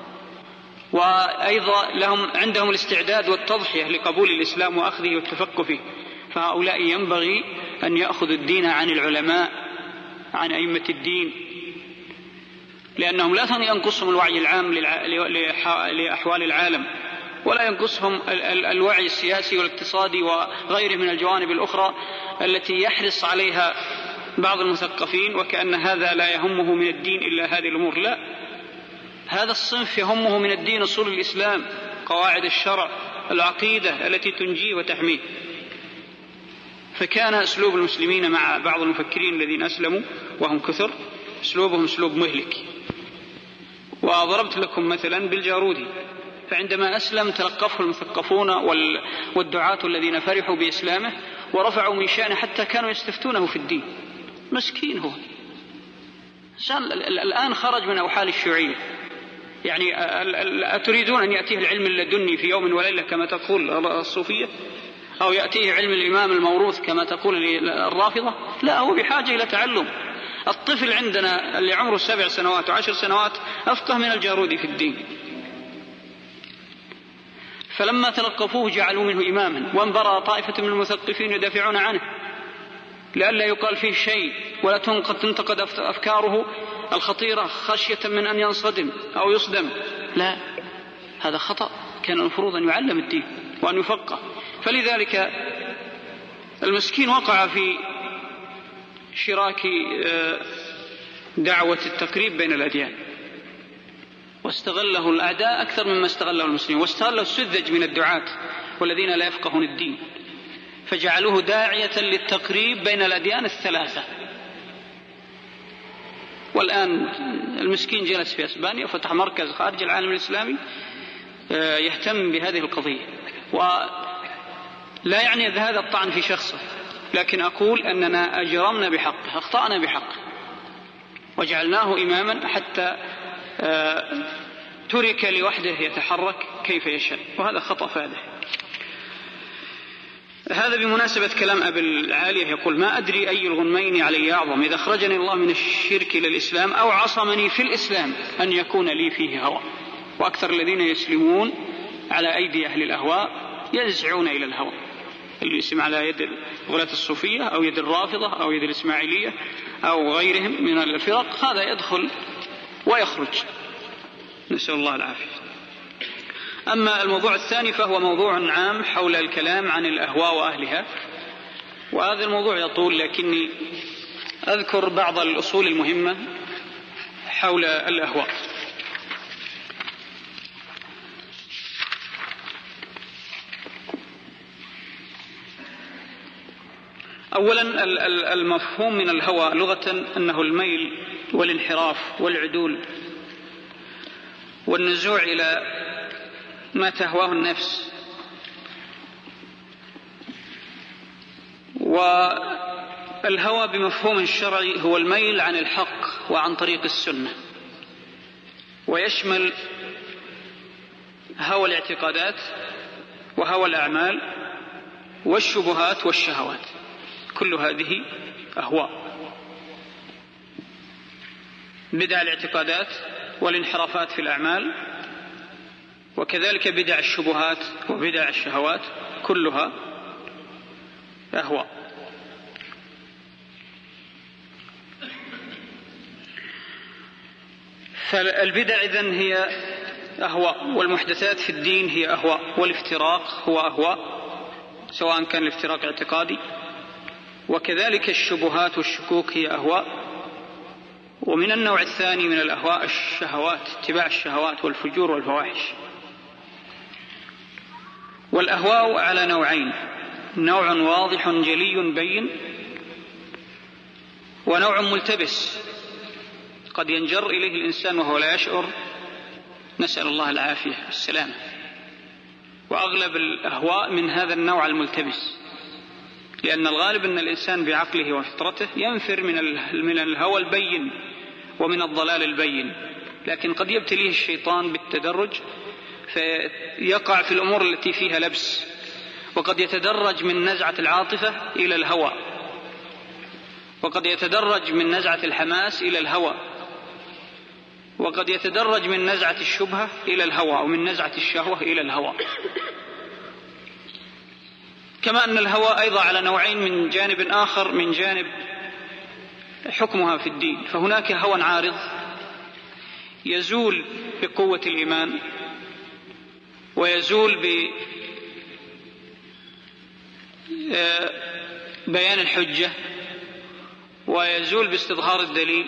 وأيضا لهم عندهم الاستعداد والتضحية لقبول الإسلام وأخذه والتفقه فيه. فهؤلاء ينبغي أن يأخذوا الدين عن العلماء، عن أئمة الدين، لأنهم لا ينقصهم الوعي العام لأحوال العالم، ولا ينقصهم الوعي السياسي والاقتصادي وغيره من الجوانب الأخرى التي يحرص عليها بعض المثقفين، وكأن هذا لا يهمه من الدين إلا هذه الأمور. لا، هذا الصنف يهمه من الدين أصول الإسلام، قواعد الشرع، العقيدة التي تنجيه وتحميه. فكان أسلوب المسلمين مع بعض المفكرين الذين أسلموا وهم كثر أسلوبهم أسلوب مهلك. وضربت لكم مثلا بالجارودي، فعندما أسلم تلقفه المثقفون والدعاة الذين فرحوا بإسلامه ورفعوا من شأنه حتى كانوا يستفتونه في الدين. مسكين هو الآن خرج من أوحال الشيوعية، يعني أتريدون أن يأتيه العلم اللدني في يوم وليلة كما تقول الصوفية، أو يأتيه علم الإمام الموروث كما تقول الرافضة؟ لا، هو بحاجة إلى تعلم. الطفل عندنا اللي عمره سبع سنوات وعشر سنوات أفقه من الجارودي في الدين. فلما تلقفوه جعلوا منه إماما، وانبرى طائفة من المثقفين يدافعون عنه لئلا يقال فيه شيء ولا تنتقد أفكاره الخطيرة خشية من أن ينصدم أو يصدم. لا، هذا خطأ، كان المفروض أن يعلم الدين وأن يفقه. فلذلك المسكين وقع في شراك دعوة التقريب بين الأديان، واستغله الأعداء أكثر مما استغله المسلمين، واستغله السذج من الدعاة والذين لا يفقهون الدين، فجعلوه داعية للتقريب بين الأديان الثلاثة. والآن المسكين جلس في أسبانيا وفتح مركز خارج العالم الإسلامي يهتم بهذه القضية. ولا يعني هذا الطعن في شخصه، لكن أقول أننا أجرمنا بحقه، أخطأنا بحقه، وجعلناه إماما حتى ترك لوحده يتحرك كيف يشاء، وهذا خطأ فادح. هذا بمناسبة كلام أبي العالية، يقول: ما أدري أي الغنمين علي أعظم، إذا أخرجني الله من الشرك إلى الإسلام أو عصمني في الإسلام أن يكون لي فيه هوى. وأكثر الذين يسلمون على أيدي أهل الأهواء يزعون إلى الهوى، اللي يسلم على يد غلاة الصوفية أو يد الرافضة أو يد الإسماعيلية أو غيرهم من الفرق، هذا يدخل ويخرج، نسأل الله العافية. أما الموضوع الثاني فهو موضوع عام حول الكلام عن الأهواء وأهلها، وهذا الموضوع يطول، لكني أذكر بعض الأصول المهمة حول الأهواء. أولا، المفهوم من الهوى لغة أنه الميل والانحراف والعدول والنزوع إلى ما تهواه النفس والهوى بمفهوم الشرعي هو الميل عن الحق وعن طريق السنة، ويشمل هوى الاعتقادات وهوى الأعمال والشبهات والشهوات، كل هذه أهواء. بدع الاعتقادات والانحرافات في الأعمال، وكذلك بدع الشبهات وبدع الشهوات، كلها أهواء. فالبدع إذن هي أهواء، والمحدثات في الدين هي أهواء، والافتراق هو أهواء، سواء كان الافتراق اعتقادي، وكذلك الشبهات والشكوك هي أهواء. ومن النوع الثاني من الأهواء الشهوات، اتباع الشهوات والفجور والفواحش. والأهواء على نوعين: نوع واضح جلي بين، ونوع ملتبس قد ينجر إليه الإنسان وهو لا يشعر، نسأل الله العافية والسلامة. وأغلب الأهواء من هذا النوع الملتبس، لأن الغالب أن الإنسان بعقله وفطرته ينفر من الهوى البين ومن الضلال البين، لكن قد يبتليه الشيطان بالتدرج فيقع في الأمور التي فيها لبس، وقد يتدرج من نزعة العاطفة إلى الهوى، وقد يتدرج من نزعة الحماس إلى الهوى، وقد يتدرج من نزعة الشبهة إلى الهوى، ومن نزعة الشهوة إلى الهوى. كما أن الهوى أيضا على نوعين من جانب آخر، من جانب حكمها في الدين. فهناك هوى عارض يزول بقوة الإيمان، ويزول ببيان الحجة، ويزول باستظهار الدليل،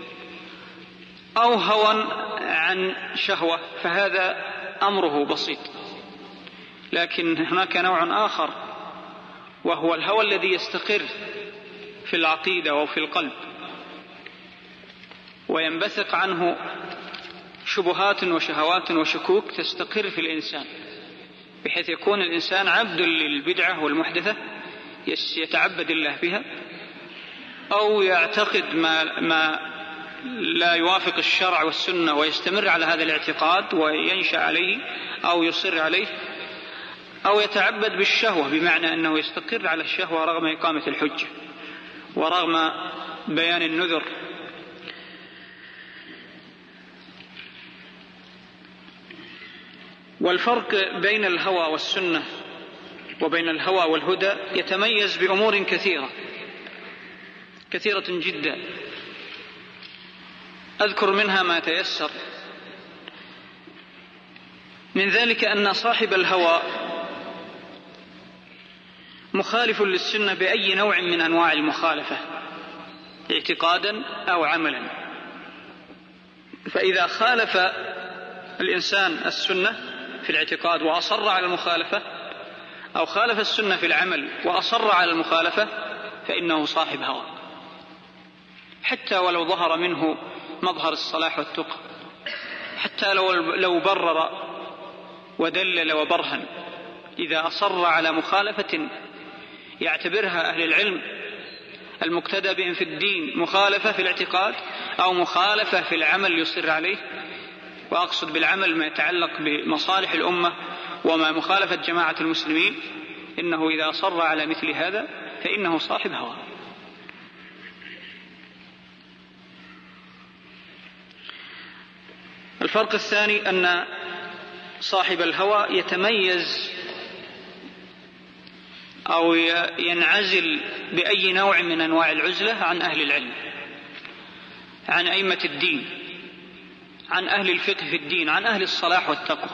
أو هوى عن شهوة، فهذا أمره بسيط. لكن هناك نوع آخر، وهو الهوى الذي يستقر في العقيدة وفي القلب، وينبثق عنه شبهات وشهوات وشكوك تستقر في الإنسان، بحيث يكون الإنسان عبد للبدعة والمحدثة يتعبد الله بها، أو يعتقد ما, ما لا يوافق الشرع والسنة ويستمر على هذا الاعتقاد وينشأ عليه أو يصر عليه، أو يتعبد بالشهوة، بمعنى أنه يستقر على الشهوة رغم إقامة الحجة ورغم بيان النذر. والفرق بين الهوى والسنة وبين الهوى والهدى يتميز بأمور كثيرة كثيرة جدا، أذكر منها ما تيسر. من ذلك أن صاحب الهوى مخالف للسنة بأي نوع من أنواع المخالفة، اعتقادا أو عملا. فإذا خالف الإنسان السنة في الاعتقاد وأصر على المخالفة، أو خالف السنة في العمل وأصر على المخالفة، فإنه صاحب هوى، حتى ولو ظهر منه مظهر الصلاح والتقى، حتى لو, لو برر ودلل وبرهن، إذا أصر على مخالفة يعتبرها أهل العلم المقتدى بهم في الدين مخالفة في الاعتقاد، أو مخالفة في العمل يصر عليه، وأقصد بالعمل ما يتعلق بمصالح الأمة وما مخالفة جماعة المسلمين، إنه إذا أصر على مثل هذا فإنه صاحب هوى. الفرق الثاني أن صاحب الهوى يتميز أو ينعزل بأي نوع من أنواع العزلة عن أهل العلم، عن أئمة الدين، عن أهل الفقه في الدين، عن أهل الصلاح والتقوى،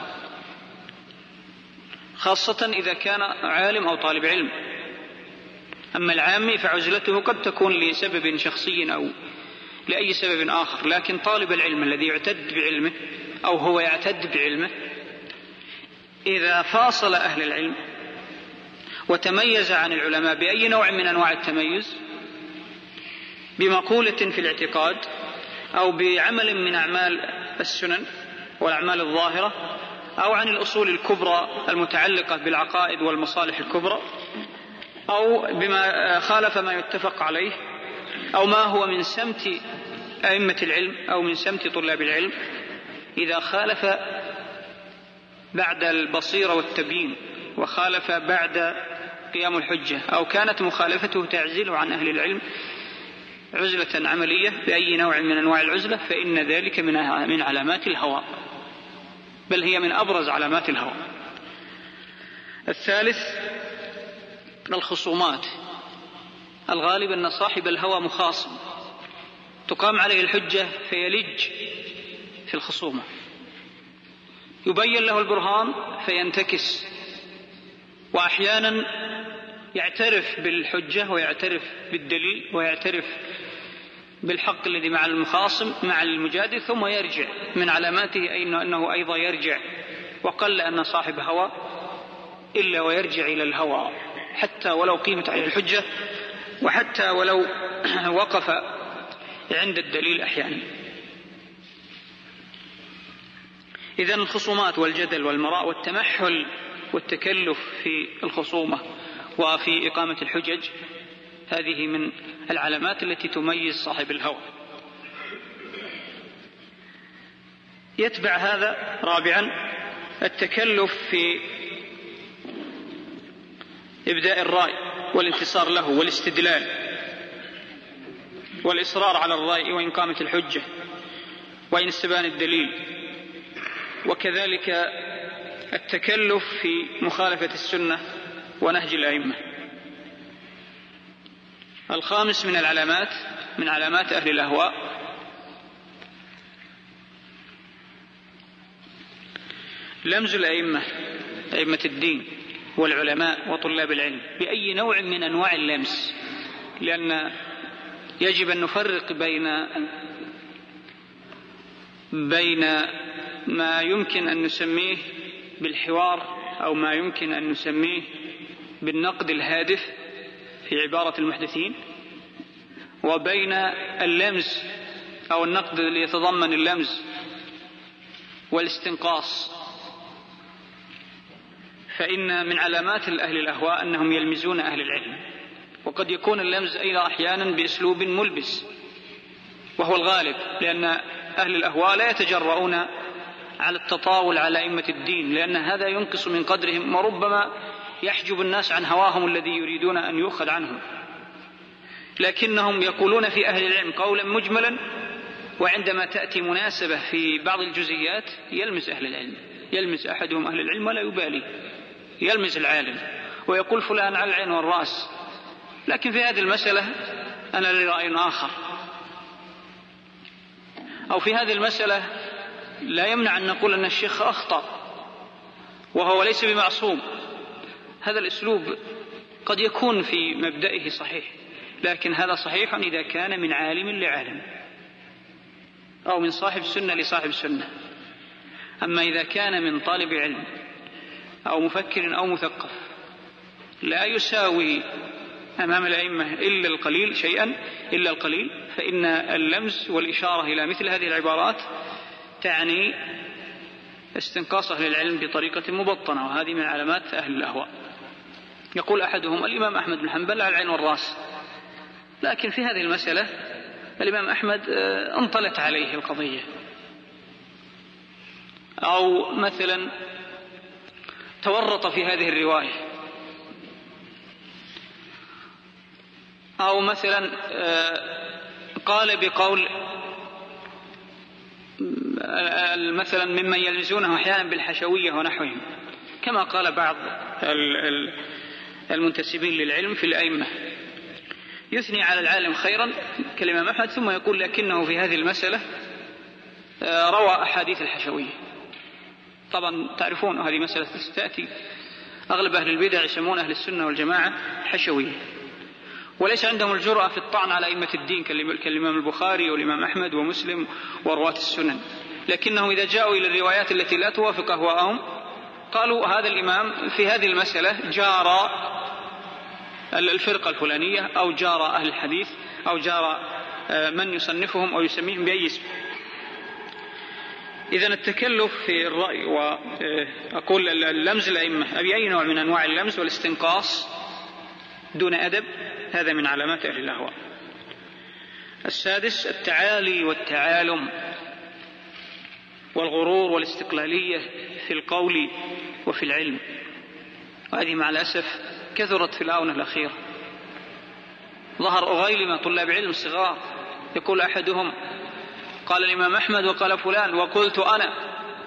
خاصة إذا كان عالم أو طالب علم. أما العامي فعزلته قد تكون لسبب شخصي أو لأي سبب آخر، لكن طالب العلم الذي يعتد بعلمه أو هو يعتد بعلمه إذا فاصل أهل العلم وتميز عن العلماء بأي نوع من أنواع التميز، بمقولة في الاعتقاد أو بعمل من أعمال السنن والأعمال الظاهرة، أو عن الأصول الكبرى المتعلقة بالعقائد والمصالح الكبرى، أو بما خالف ما يتفق عليه، أو ما هو من سمت أئمة العلم أو من سمت طلاب العلم، إذا خالف بعد البصيرة والتبيين وخالف بعد قيام الحجة، أو كانت مخالفته تعزله عن أهل العلم عزلة عملية بأي نوع من أنواع العزلة، فإن ذلك من علامات الهوى، بل هي من أبرز علامات الهوى. الثالث الخصومات. الغالب أن صاحب الهوى مخاصم تقام عليه الحجة فيلج في الخصومة، يبين له البرهان فينتكس، وأحيانا يعترف بالحجة ويعترف بالدليل ويعترف بالحق الذي مع المخاصم مع المجادل، ثم يرجع. من علاماته أنه أيضا يرجع، وقل أن صاحب هوى إلا ويرجع إلى الهوى حتى ولو قيمت عليه الحجة، وحتى ولو وقف عند الدليل أحيانا. إذن الخصومات والجدل والمراء والتمحل والتكلف في الخصومة وفي إقامة الحجج، هذه من العلامات التي تميز صاحب الهوى. يتبع هذا رابعا التكلف في إبداء الرأي والانتصار له والاستدلال والإصرار على الرأي وإن قامت الحجة وإن استبان الدليل، وكذلك التكلف في مخالفة السنة ونهج الأئمة. الخامس من العلامات من علامات أهل الأهواء لمز الأئمة، أئمة الدين والعلماء وطلاب العلم، بأي نوع من أنواع اللمس، لأن يجب أن نفرق بين بين ما يمكن أن نسميه بالحوار أو ما يمكن أن نسميه بالنقد الهادف في عبارة المحدثين، وبين اللمز أو النقد الذي يتضمن اللمز والاستنقاص. فإن من علامات أهل الأهواء أنهم يلمزون أهل العلم، وقد يكون اللمز أيضا أحيانا بأسلوب ملبس، وهو الغالب، لأن أهل الأهواء لا يتجرؤون على التطاول على أئمة الدين، لأن هذا ينقص من قدرهم وربما يحجب الناس عن هواهم الذي يريدون أن يؤخذ عنهم. لكنهم يقولون في أهل العلم قولا مجملا، وعندما تأتي مناسبة في بعض الجزئيات يلمس أهل العلم، يلمس أحدهم أهل العلم ولا يبالي، يلمس العالم ويقول فلان على العين والرأس، لكن في هذه المسألة أنا لي رأي آخر، أو في هذه المسألة لا يمنع أن نقول أن الشيخ أخطأ وهو ليس بمعصوم. هذا الأسلوب قد يكون في مبدئه صحيح، لكن هذا صحيح إذا كان من عالم لعالم أو من صاحب سنة لصاحب سنة. أما إذا كان من طالب علم أو مفكر أو مثقف لا يساوي أمام الأئمة إلا القليل شيئا إلا القليل، فإن اللمس والإشارة إلى مثل هذه العبارات تعني استنقاص أهل العلم بطريقة مبطنة، وهذه من علامات أهل الأهواء. يقول أحدهم الإمام أحمد بن حنبل على العين والرأس، لكن في هذه المسألة الإمام أحمد انطلت عليه القضية. أو مثلا تورط في هذه الرواية، أو مثلا قال بقول مثلا ممن يلمزونه أحيانا بالحشوية ونحوهم، كما قال بعض المنتسبين للعلم في الأئمة، يثني على العالم خيرا كالإمام أحمد، ثم يقول لكنه في هذه المسألة روى أحاديث الحشوية. طبعا تعرفون هذه مسألة تأتي أغلب أهل البدع يسمون أهل السنة والجماعة حشوية، وليس عندهم الجرأة في الطعن على أئمة الدين كالإمام البخاري والإمام أحمد ومسلم ورواة السنن، لكنهم إذا جاءوا إلى الروايات التي لا توافق أهواءهم قالوا هذا الإمام في هذه المسألة جار الفرقة الفلانية أو جار أهل الحديث أو جار من يصنفهم أو يسميهم بأي اسم. إذن التكلف في الرأي وأقول اللمز الأئمة بأي نوع من أنواع اللمز والاستنقاص دون أدب، هذا من علامات أهل الأهواء. السادس التعالي والتعالم والغرور والاستقلالية في القول وفي العلم، وهذه مع الأسف كثرت في الآونة الأخيرة. ظهر أغيلمة طلاب علم صغار، يقول أحدهم قال الإمام أحمد وقال فلان وقلت أنا،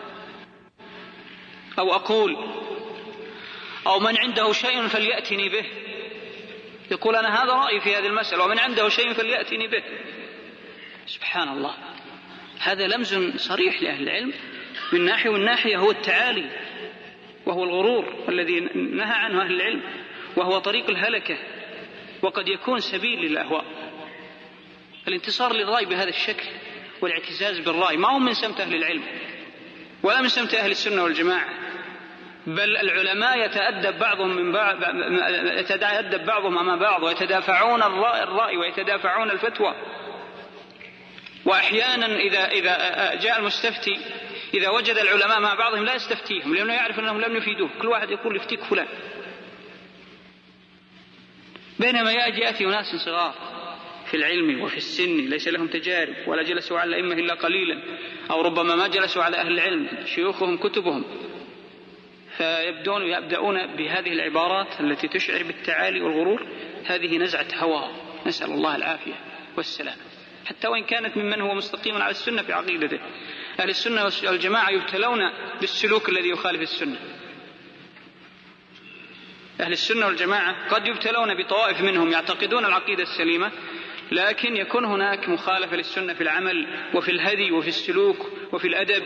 أو أقول، أو من عنده شيء فليأتني به، يقول أنا هذا رأيي في هذه المسألة ومن عنده شيء فليأتني به. سبحان الله، هذا لمز صريح لأهل العلم من ناحية، والناحية هو التعالي وهو الغرور الذي نهى عنه أهل العلم، وهو طريق الهلكة، وقد يكون سبيل للأهواء. الانتصار للرأي بهذا الشكل والاعتزاز بالرأي ما هو من سمت أهل العلم ولا من سمت أهل السنة والجماعة، بل العلماء يتأدب بعضهم من بعض، يتأدب بعضهم أمام بعض، ويتدافعون الرأي ويتدافعون الفتوى. وأحيانا إذا إذا جاء المستفتي إذا وجد العلماء مع بعضهم لا يستفتيهم، لأنه يعرف أنهم لم يفيدوه، كل واحد يقول يفتيك فلان. بينما يأتي أناس صغار في العلم وفي السن ليس لهم تجارب ولا جلسوا على الأئمة إلا قليلا، أو ربما ما جلسوا على أهل العلم شيوخهم كتبهم، فيبدون يبدأون بهذه العبارات التي تشعر بالتعالي والغرور. هذه نزعة هوى، نسأل الله العافية والسلام، حتى وإن كانت ممن هو مستقيم على السنة في عقيدته. أهل السنة والجماعة يبتلون بالسلوك الذي يخالف السنة. أهل السنة والجماعة قد يبتلون بطوائف منهم يعتقدون العقيدة السليمة، لكن يكون هناك مخالفة للسنة في العمل وفي الهدي وفي السلوك وفي الأدب.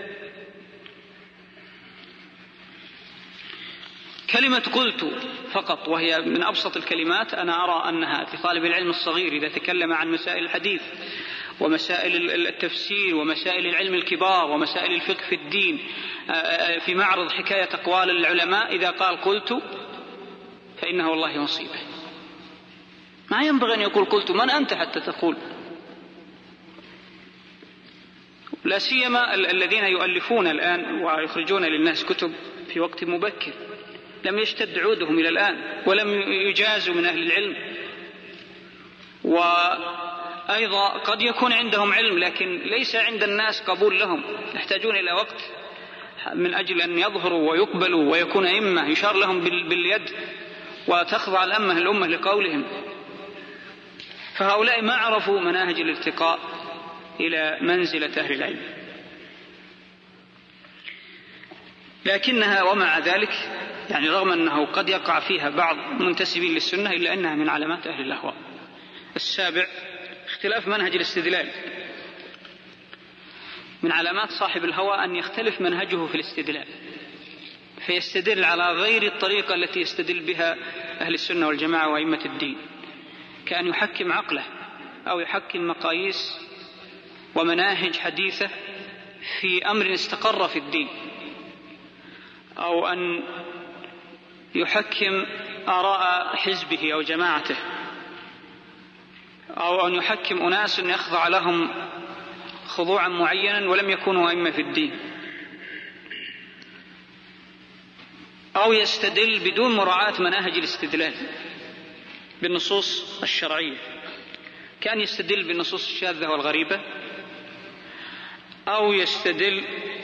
كلمة قلت فقط، وهي من أبسط الكلمات، أنا أرى أنها لطالب العلم الصغير إذا تكلم عن مسائل الحديث ومسائل التفسير ومسائل العلم الكبار ومسائل الفقه في الدين في معرض حكاية أقوال العلماء، إذا قال قلت فإنه والله مصيبة. ما ينبغي أن يقول قلت، من أنت حتى تقول؟ لا سيما الذين يؤلفون الآن ويخرجون للناس كتب في وقت مبكر لم يشتد عودهم إلى الآن ولم يجازوا من أهل العلم، وأيضا قد يكون عندهم علم لكن ليس عند الناس قبول لهم، يحتاجون إلى وقت من أجل أن يظهروا ويقبلوا ويكون أئمة يشار لهم باليد وتخضع الأمة الأمة لقولهم. فهؤلاء ما عرفوا مناهج الارتقاء إلى منزلة أهل العلم، لكنها ومع ذلك يعني رغم أنه قد يقع فيها بعض منتسبين للسنة إلا أنها من علامات أهل الأهواء. السابع اختلاف منهج الاستدلال. من علامات صاحب الهوى أن يختلف منهجه في الاستدلال، فيستدل على غير الطريقة التي يستدل بها أهل السنة والجماعة وأئمة الدين، كأن يحكم عقله أو يحكم مقاييس ومناهج حديثة في أمر استقر في الدين، أو أن يحكم آراء حزبه أو جماعته، أو أن يحكم أناس يخضع لهم خضوعا معينا ولم يكونوا أئمة في الدين، أو يستدل بدون مراعاة مناهج الاستدلال بالنصوص الشرعية، كان يستدل بالنصوص الشاذة والغريبة، أو يستدل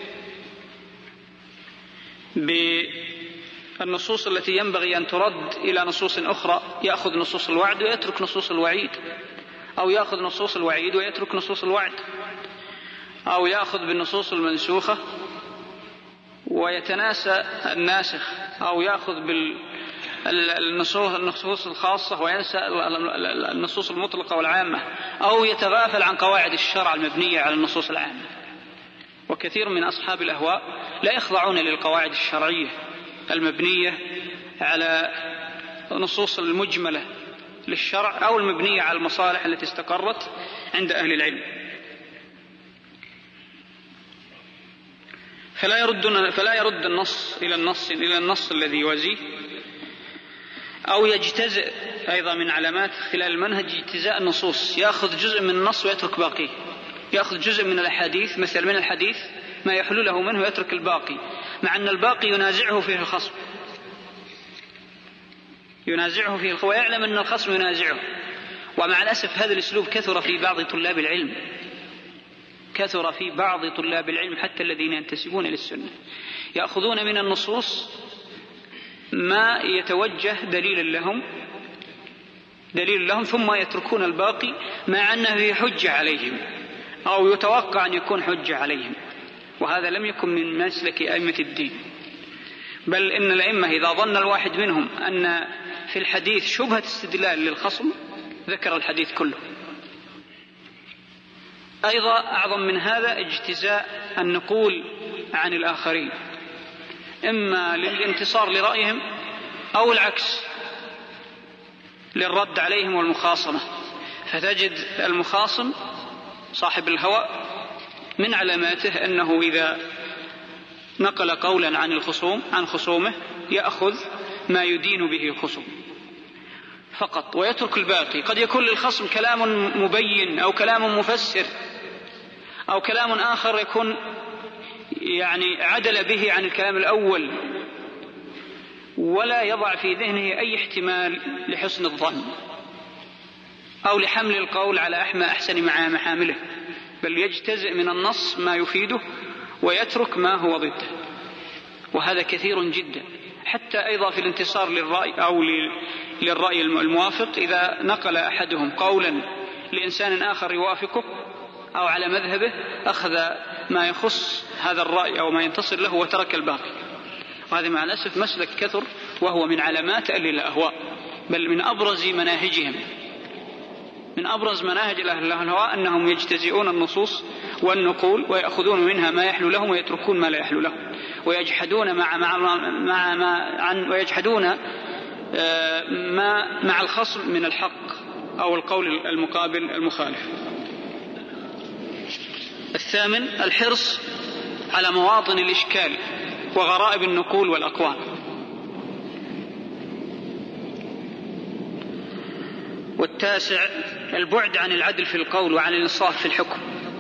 بالنصوص التي ينبغي أن ترد إلى نصوص أخرى، يأخذ نصوص الوعد ويترك نصوص الوعيد، أو يأخذ نصوص الوعيد ويترك نصوص الوعد، أو يأخذ بالنصوص المنسوخة ويتناسى الناسخ، أو يأخذ بالنصوص الخاصة وينسى النصوص المطلقة والعامة، أو يتغافل عن قواعد الشرع المبنية على النصوص العامة. وكثير من أصحاب الأهواء لا يخضعون للقواعد الشرعية المبنية على نصوص المجملة للشرع أو المبنية على المصالح التي استقرت عند أهل العلم، فلا يرد فلا يرد النص إلى النص إلى النص الذي يوازيه، أو يجتزئ. أيضا من علامات خلال المنهج اجتزاء النصوص، يأخذ جزء من النص ويترك باقيه، يأخذ جزء من الأحاديث مثل من الحديث ما يحل له منه ويترك الباقي، مع أن الباقي ينازعه فيه الخصم. ينازعه فيه الخصم ويعلم أن الخصم ينازعه. ومع الأسف هذا الأسلوب كثر في بعض طلاب العلم، كثر في بعض طلاب العلم حتى الذين ينتسبون للسنة، يأخذون من النصوص ما يتوجه دليل لهم دليل لهم ثم يتركون الباقي مع أنه فيه حجة عليهم أو يتوقع أن يكون حجة عليهم. وهذا لم يكن من مسلك أئمة الدين، بل إن الأئمة إذا ظن الواحد منهم أن في الحديث شبهة استدلال للخصم ذكر الحديث كله. أيضا أعظم من هذا اجتزاء النقول عن الآخرين، إما للانتصار لرأيهم أو العكس للرد عليهم والمخاصمة. فتجد المخاصم صاحب الهوى من علاماته أنه إذا نقل قولا عن الخصوم عن خصومه يأخذ ما يدين به الخصوم فقط ويترك الباقي. قد يكون للخصم كلام مبين أو كلام مفسر أو كلام آخر يكون يعني عدل به عن الكلام الأول، ولا يضع في ذهنه أي احتمال لحسن الظن أو لحمل القول على أحمى أحسن مع محامله، بل يجتزئ من النص ما يفيده ويترك ما هو ضده. وهذا كثير جدا، حتى أيضا في الانتصار للرأي أو للرأي الموافق، إذا نقل أحدهم قولا لإنسان آخر يوافقه أو على مذهبه أخذ ما يخص هذا الرأي أو ما ينتصر له وترك الباقي. وهذا مع الأسف مسلك كثر، وهو من علامات أهل الأهواء، بل من أبرز مناهجهم من أبرز مناهج أهل الهواء أنهم يجتزئون النصوص والنقول ويأخذون منها ما يحلو لهم ويتركون ما لا يحلو لهم، ويجحدون مع مع مع ما عن ويجحدون ما مع الخصم من الحق أو القول المقابل المخالف. الثامن الحرص على مواطن الإشكال وغرائب النقول والأقوال. والتاسع البعد عن العدل في القول وعن الإنصاف في الحكم.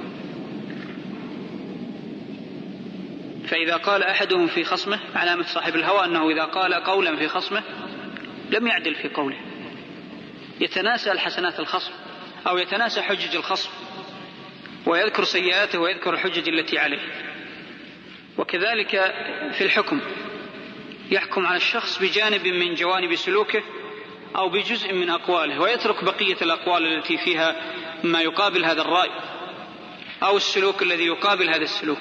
فإذا قال أحدهم في خصمه، علامة صاحب الهوى أنه إذا قال قولا في خصمه لم يعدل في قوله، يتناسى الحسنات الخصم أو يتناسى حجج الخصم ويذكر سيئاته ويذكر الحجج التي عليه. وكذلك في الحكم يحكم على الشخص بجانب من جوانب سلوكه أو بجزء من أقواله ويترك بقية الأقوال التي فيها ما يقابل هذا الرأي أو السلوك الذي يقابل هذا السلوك.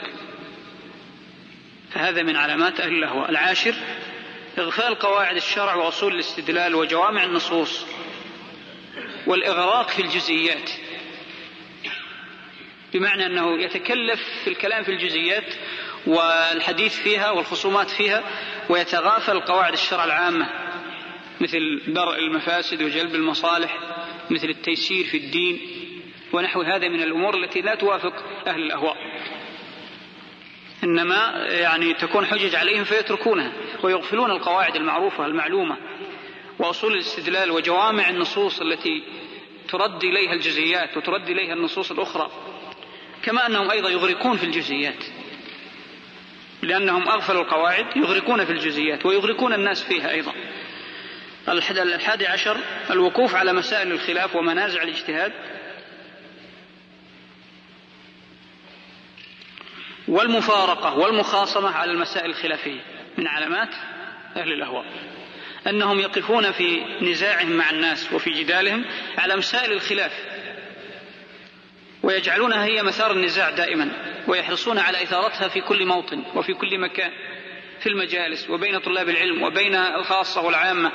فهذا من علامات أهل الأهواء. العاشر إغفال قواعد الشرع وأصول الاستدلال وجوامع النصوص والإغراق في الجزئيات، بمعنى أنه يتكلف في الكلام في الجزئيات والحديث فيها والخصومات فيها ويتغافل قواعد الشرع العامة مثل درء المفاسد وجلب المصالح، مثل التيسير في الدين ونحو هذا من الأمور التي لا توافق أهل الأهواء، إنما يعني تكون حجج عليهم فيتركونها ويغفلون القواعد المعروفة المعلومة وأصول الاستدلال وجوامع النصوص التي ترد إليها الجزئيات وترد إليها النصوص الأخرى، كما أنهم أيضا يغرقون في الجزئيات، لأنهم أغفلوا القواعد يغرقون في الجزئيات ويغرقون الناس فيها أيضا. الحادي عشر الوقوف على مسائل الخلاف ومنازع الاجتهاد والمفارقة والمخاصمة على المسائل الخلافية. من علامات أهل الأهواء أنهم يقفون في نزاعهم مع الناس وفي جدالهم على مسائل الخلاف ويجعلونها هي مثار النزاع دائما، ويحرصون على إثارتها في كل موطن وفي كل مكان، في المجالس وبين طلاب العلم وبين الخاصة والعامة،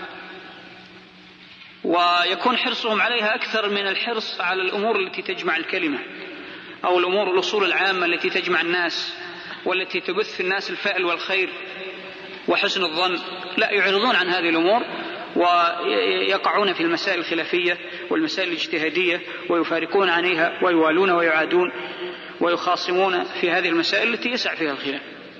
ويكون حرصهم عليها أكثر من الحرص على الأمور التي تجمع الكلمة أو الأمور الأصول العامة التي تجمع الناس والتي تبث في الناس الفأل والخير وحسن الظن. لا، يعرضون عن هذه الأمور ويقعون في المسائل الخلافية والمسائل الاجتهادية ويفارقون عنها ويوالون ويعادون ويخاصمون في هذه المسائل التي يسع فيها الخلاف.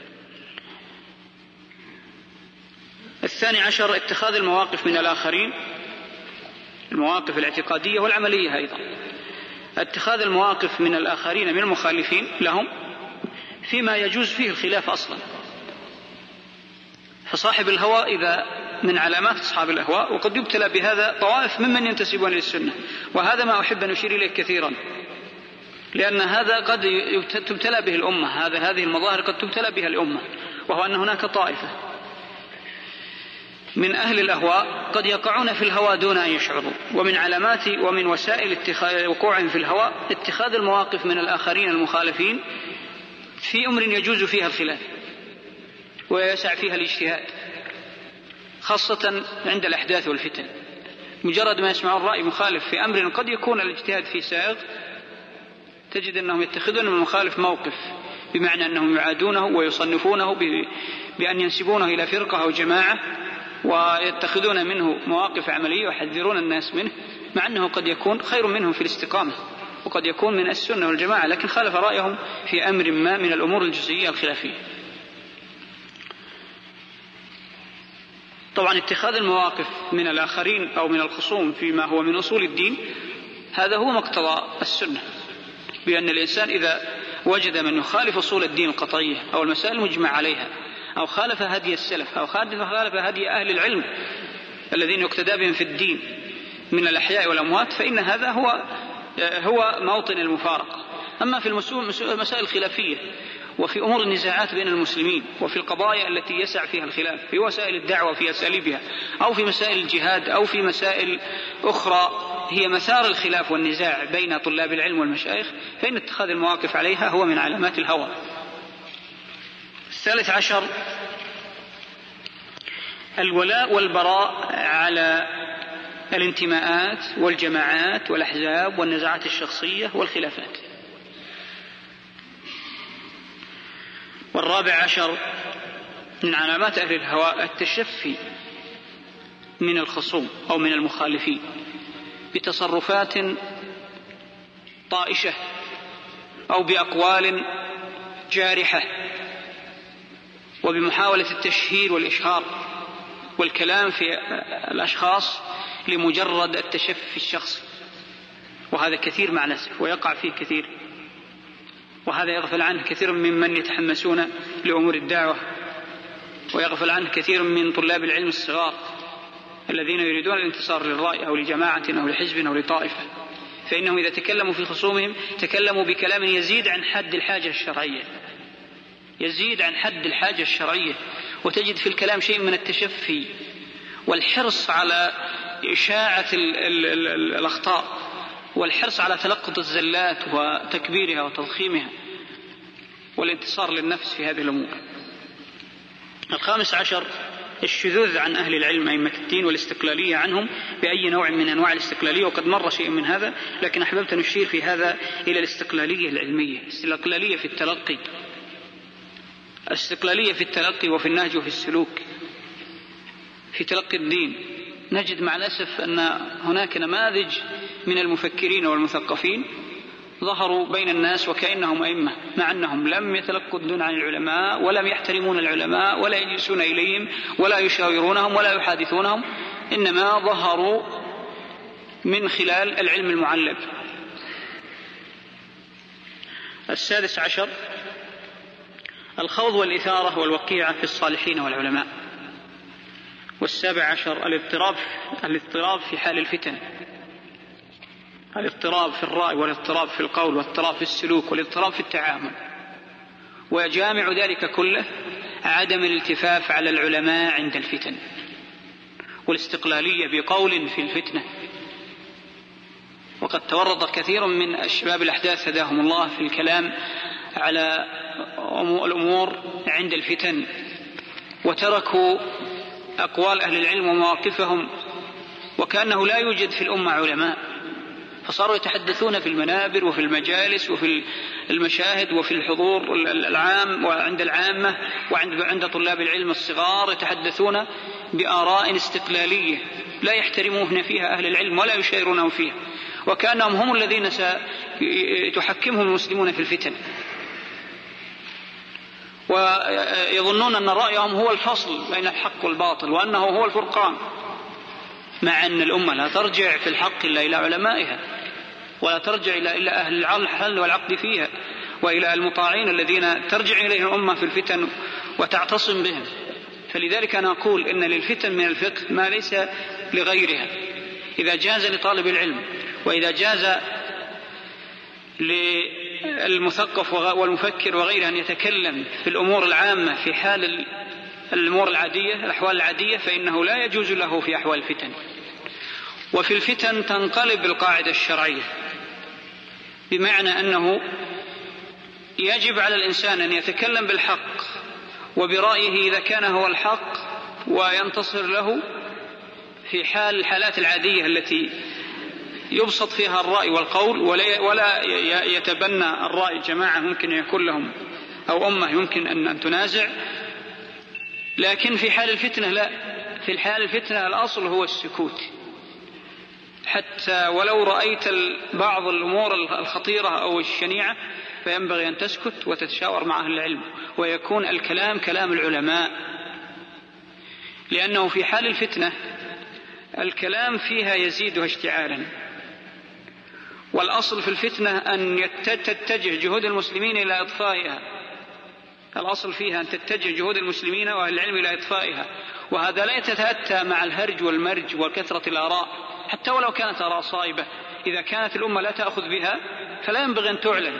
الثاني عشر اتخاذ المواقف من الآخرين، المواقف الاعتقادية والعملية أيضا. اتخاذ المواقف من الآخرين من المخالفين لهم فيما يجوز فيه الخلاف أصلا. فصاحب الهوى إذا من علامات أصحاب الأهواء، وقد يبتلى بهذا طوائف ممن ينتسبون للسنة، وهذا ما أحب أن أشير إليه كثيرا، لأن هذا قد تبتلى به الأمة، هذا هذه المظاهر قد تبتلى بها الأمة، وهو أن هناك طائفة من أهل الأهواء قد يقعون في الهوى دون أن يشعروا. ومن علامات ومن وسائل وقوعهم في الهوى اتخاذ المواقف من الآخرين المخالفين في أمر يجوز فيها الخلاف ويسع فيها الاجتهاد، خاصة عند الأحداث والفتن. مجرد ما يسمعون رأي مخالف في أمر قد يكون الاجتهاد فيه سائغ، تجد أنهم يتخذون من المخالف موقف، بمعنى أنهم يعادونه ويصنفونه بأن ينسبونه إلى فرقة أو جماعة، ويتخذون منه مواقف عملية ويحذرون الناس منه، مع أنه قد يكون خير منهم في الاستقامة، وقد يكون من السنة والجماعة، لكن خالف رأيهم في أمر ما من الأمور الجزئية الخلافية. طبعا اتخاذ المواقف من الآخرين أو من الخصوم فيما هو من أصول الدين هذا هو مقتضى السنة، بأن الإنسان إذا وجد من يخالف أصول الدين القطعية أو المسائل المجمع عليها، أو خالف هدي السلف، أو خالف هدي أهل العلم الذين يقتدى بهم في الدين من الأحياء والأموات، فإن هذا هو هو موطن المفارقة. أما في المسائل الخلافية وفي أمور النزاعات بين المسلمين وفي القضايا التي يسع فيها الخلاف في وسائل الدعوة في أساليبها، أو في مسائل الجهاد، أو في مسائل أخرى هي مسار الخلاف والنزاع بين طلاب العلم والمشايخ، فإن اتخاذ المواقف عليها هو من علامات الهوى. الثالث عشر الولاء والبراء على الانتماءات والجماعات والأحزاب والنزاعات الشخصية والخلافات. والرابع عشر من علامات أهل الهوى التشفي من الخصوم أو من المخالفين بتصرفات طائشة أو بأقوال جارحة، وبمحاولة التشهير والإشهار والكلام في الأشخاص لمجرد التشفي الشخصي، وهذا كثير مع الأسف ويقع فيه كثير، وهذا يغفل عنه كثير ممن يتحمسون لأمور الدعوة، ويغفل عنه كثير من طلاب العلم الصغار الذين يريدون الانتصار للرأي أو لجماعة أو لحزب أو لطائفة، فإنهم إذا تكلموا في خصومهم تكلموا بكلام يزيد عن حد الحاجة الشرعية، يزيد عن حد الحاجة الشرعية، وتجد في الكلام شيء من التشفي والحرص على إشاعة ال ال ال الأخطاء، والحرص على تلقط الزلات وتكبيرها وتضخيمها، والانتصار للنفس في هذه الأمور. الخامس عشر الشذوذ عن أهل العلم أئمة الدين والاستقلالية عنهم بأي نوع من أنواع الاستقلالية، وقد مر شيء من هذا، لكن أحببت أن أشير في هذا إلى الاستقلالية العلمية، الاستقلالية في التلقي، الاستقلالية في التلقي وفي النهج وفي السلوك في تلقي الدين. نجد مع الأسف أن هناك نماذج من المفكرين والمثقفين ظهروا بين الناس وكأنهم أئمة، مع أنهم لم يتلقوا الدين عن العلماء ولم يحترمون العلماء ولا يجلسون إليهم ولا يشاورونهم ولا يحادثونهم، إنما ظهروا من خلال العلم المعلب. السادس عشر الخوض والإثارة والوقيعة في الصالحين والعلماء. والسابع عشر الاضطراب الاضطراب في حال الفتن، الاضطراب في الرأي والاضطراب في القول والاضطراب في السلوك والاضطراب في التعامل، وجامع ذلك كله عدم الالتفاف على العلماء عند الفتن والاستقلالية بقول في الفتنة. وقد تورط كثير من الشباب الأحداث هداهم الله في الكلام على الأمور عند الفتن، وتركوا أقوال أهل العلم ومواقفهم، وكأنه لا يوجد في الأمة علماء، فصاروا يتحدثون في المنابر وفي المجالس وفي المشاهد وفي الحضور العام وعند العامة وعند عند طلاب العلم الصغار، يتحدثون بآراء استقلالية لا يحترمون فيها أهل العلم ولا يشاورونهم فيها، وكأنهم هم الذين سيحكمهم المسلمون في الفتن، ويظنون أن رأيهم هو الفصل بين الحق والباطل وأنه هو الفرقان، مع أن الأمة لا ترجع في الحق إلا إلى علمائها، ولا ترجع إلى أهل الحل والعقد فيها، وإلى المطاعين الذين ترجع إليهم الأمة في الفتن وتعتصم بهم. فلذلك أنا أقول إن للفتن من الفقه ما ليس لغيرها. إذا جاز لطالب العلم وإذا جاز للمثقف والمفكر وغيره أن يتكلم في الأمور العامة في حال الأمور العادية الأحوال العادية، فإنه لا يجوز له في أحوال الفتن. وفي الفتن تنقلب القاعدة الشرعية، بمعنى أنه يجب على الإنسان أن يتكلم بالحق وبرأيه إذا كان هو الحق وينتصر له في حال الحالات العادية التي يبسط فيها الرأي والقول ولا يتبنى الرأي جماعة ممكن يكون لهم أو أمة يمكن أن تنازع. لكن في حال الفتنة لا، في الحال الفتنة الأصل هو السكوت، حتى ولو رأيت بعض الأمور الخطيرة أو الشنيعة فينبغي أن تسكت وتتشاور مع أهل العلم ويكون الكلام كلام العلماء، لأنه في حال الفتنة الكلام فيها يزيدها اشتعالا. والأصل في الفتنة أن تتجه جهود المسلمين إلى إطفائها، الأصل فيها أن تتجه جهود المسلمين وأهل العلم إلى إطفائها، وهذا لا يتأتى مع الهرج والمرج وكثرة الآراء حتى ولو كانت آراء صائبة. إذا كانت الأمة لا تأخذ بها فلا ينبغي أن تعلن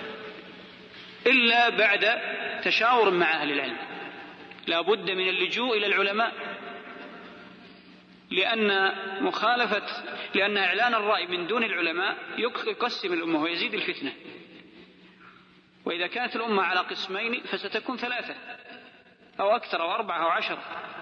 إلا بعد تشاور مع أهل العلم. لا بد من اللجوء إلى العلماء، لأن مخالفة لأن إعلان الرأي من دون العلماء يقسم الأمة ويزيد الفتنة. وإذا كانت الأمة على قسمين فستكون ثلاثة أو أكثر أو أربعة أو عشر.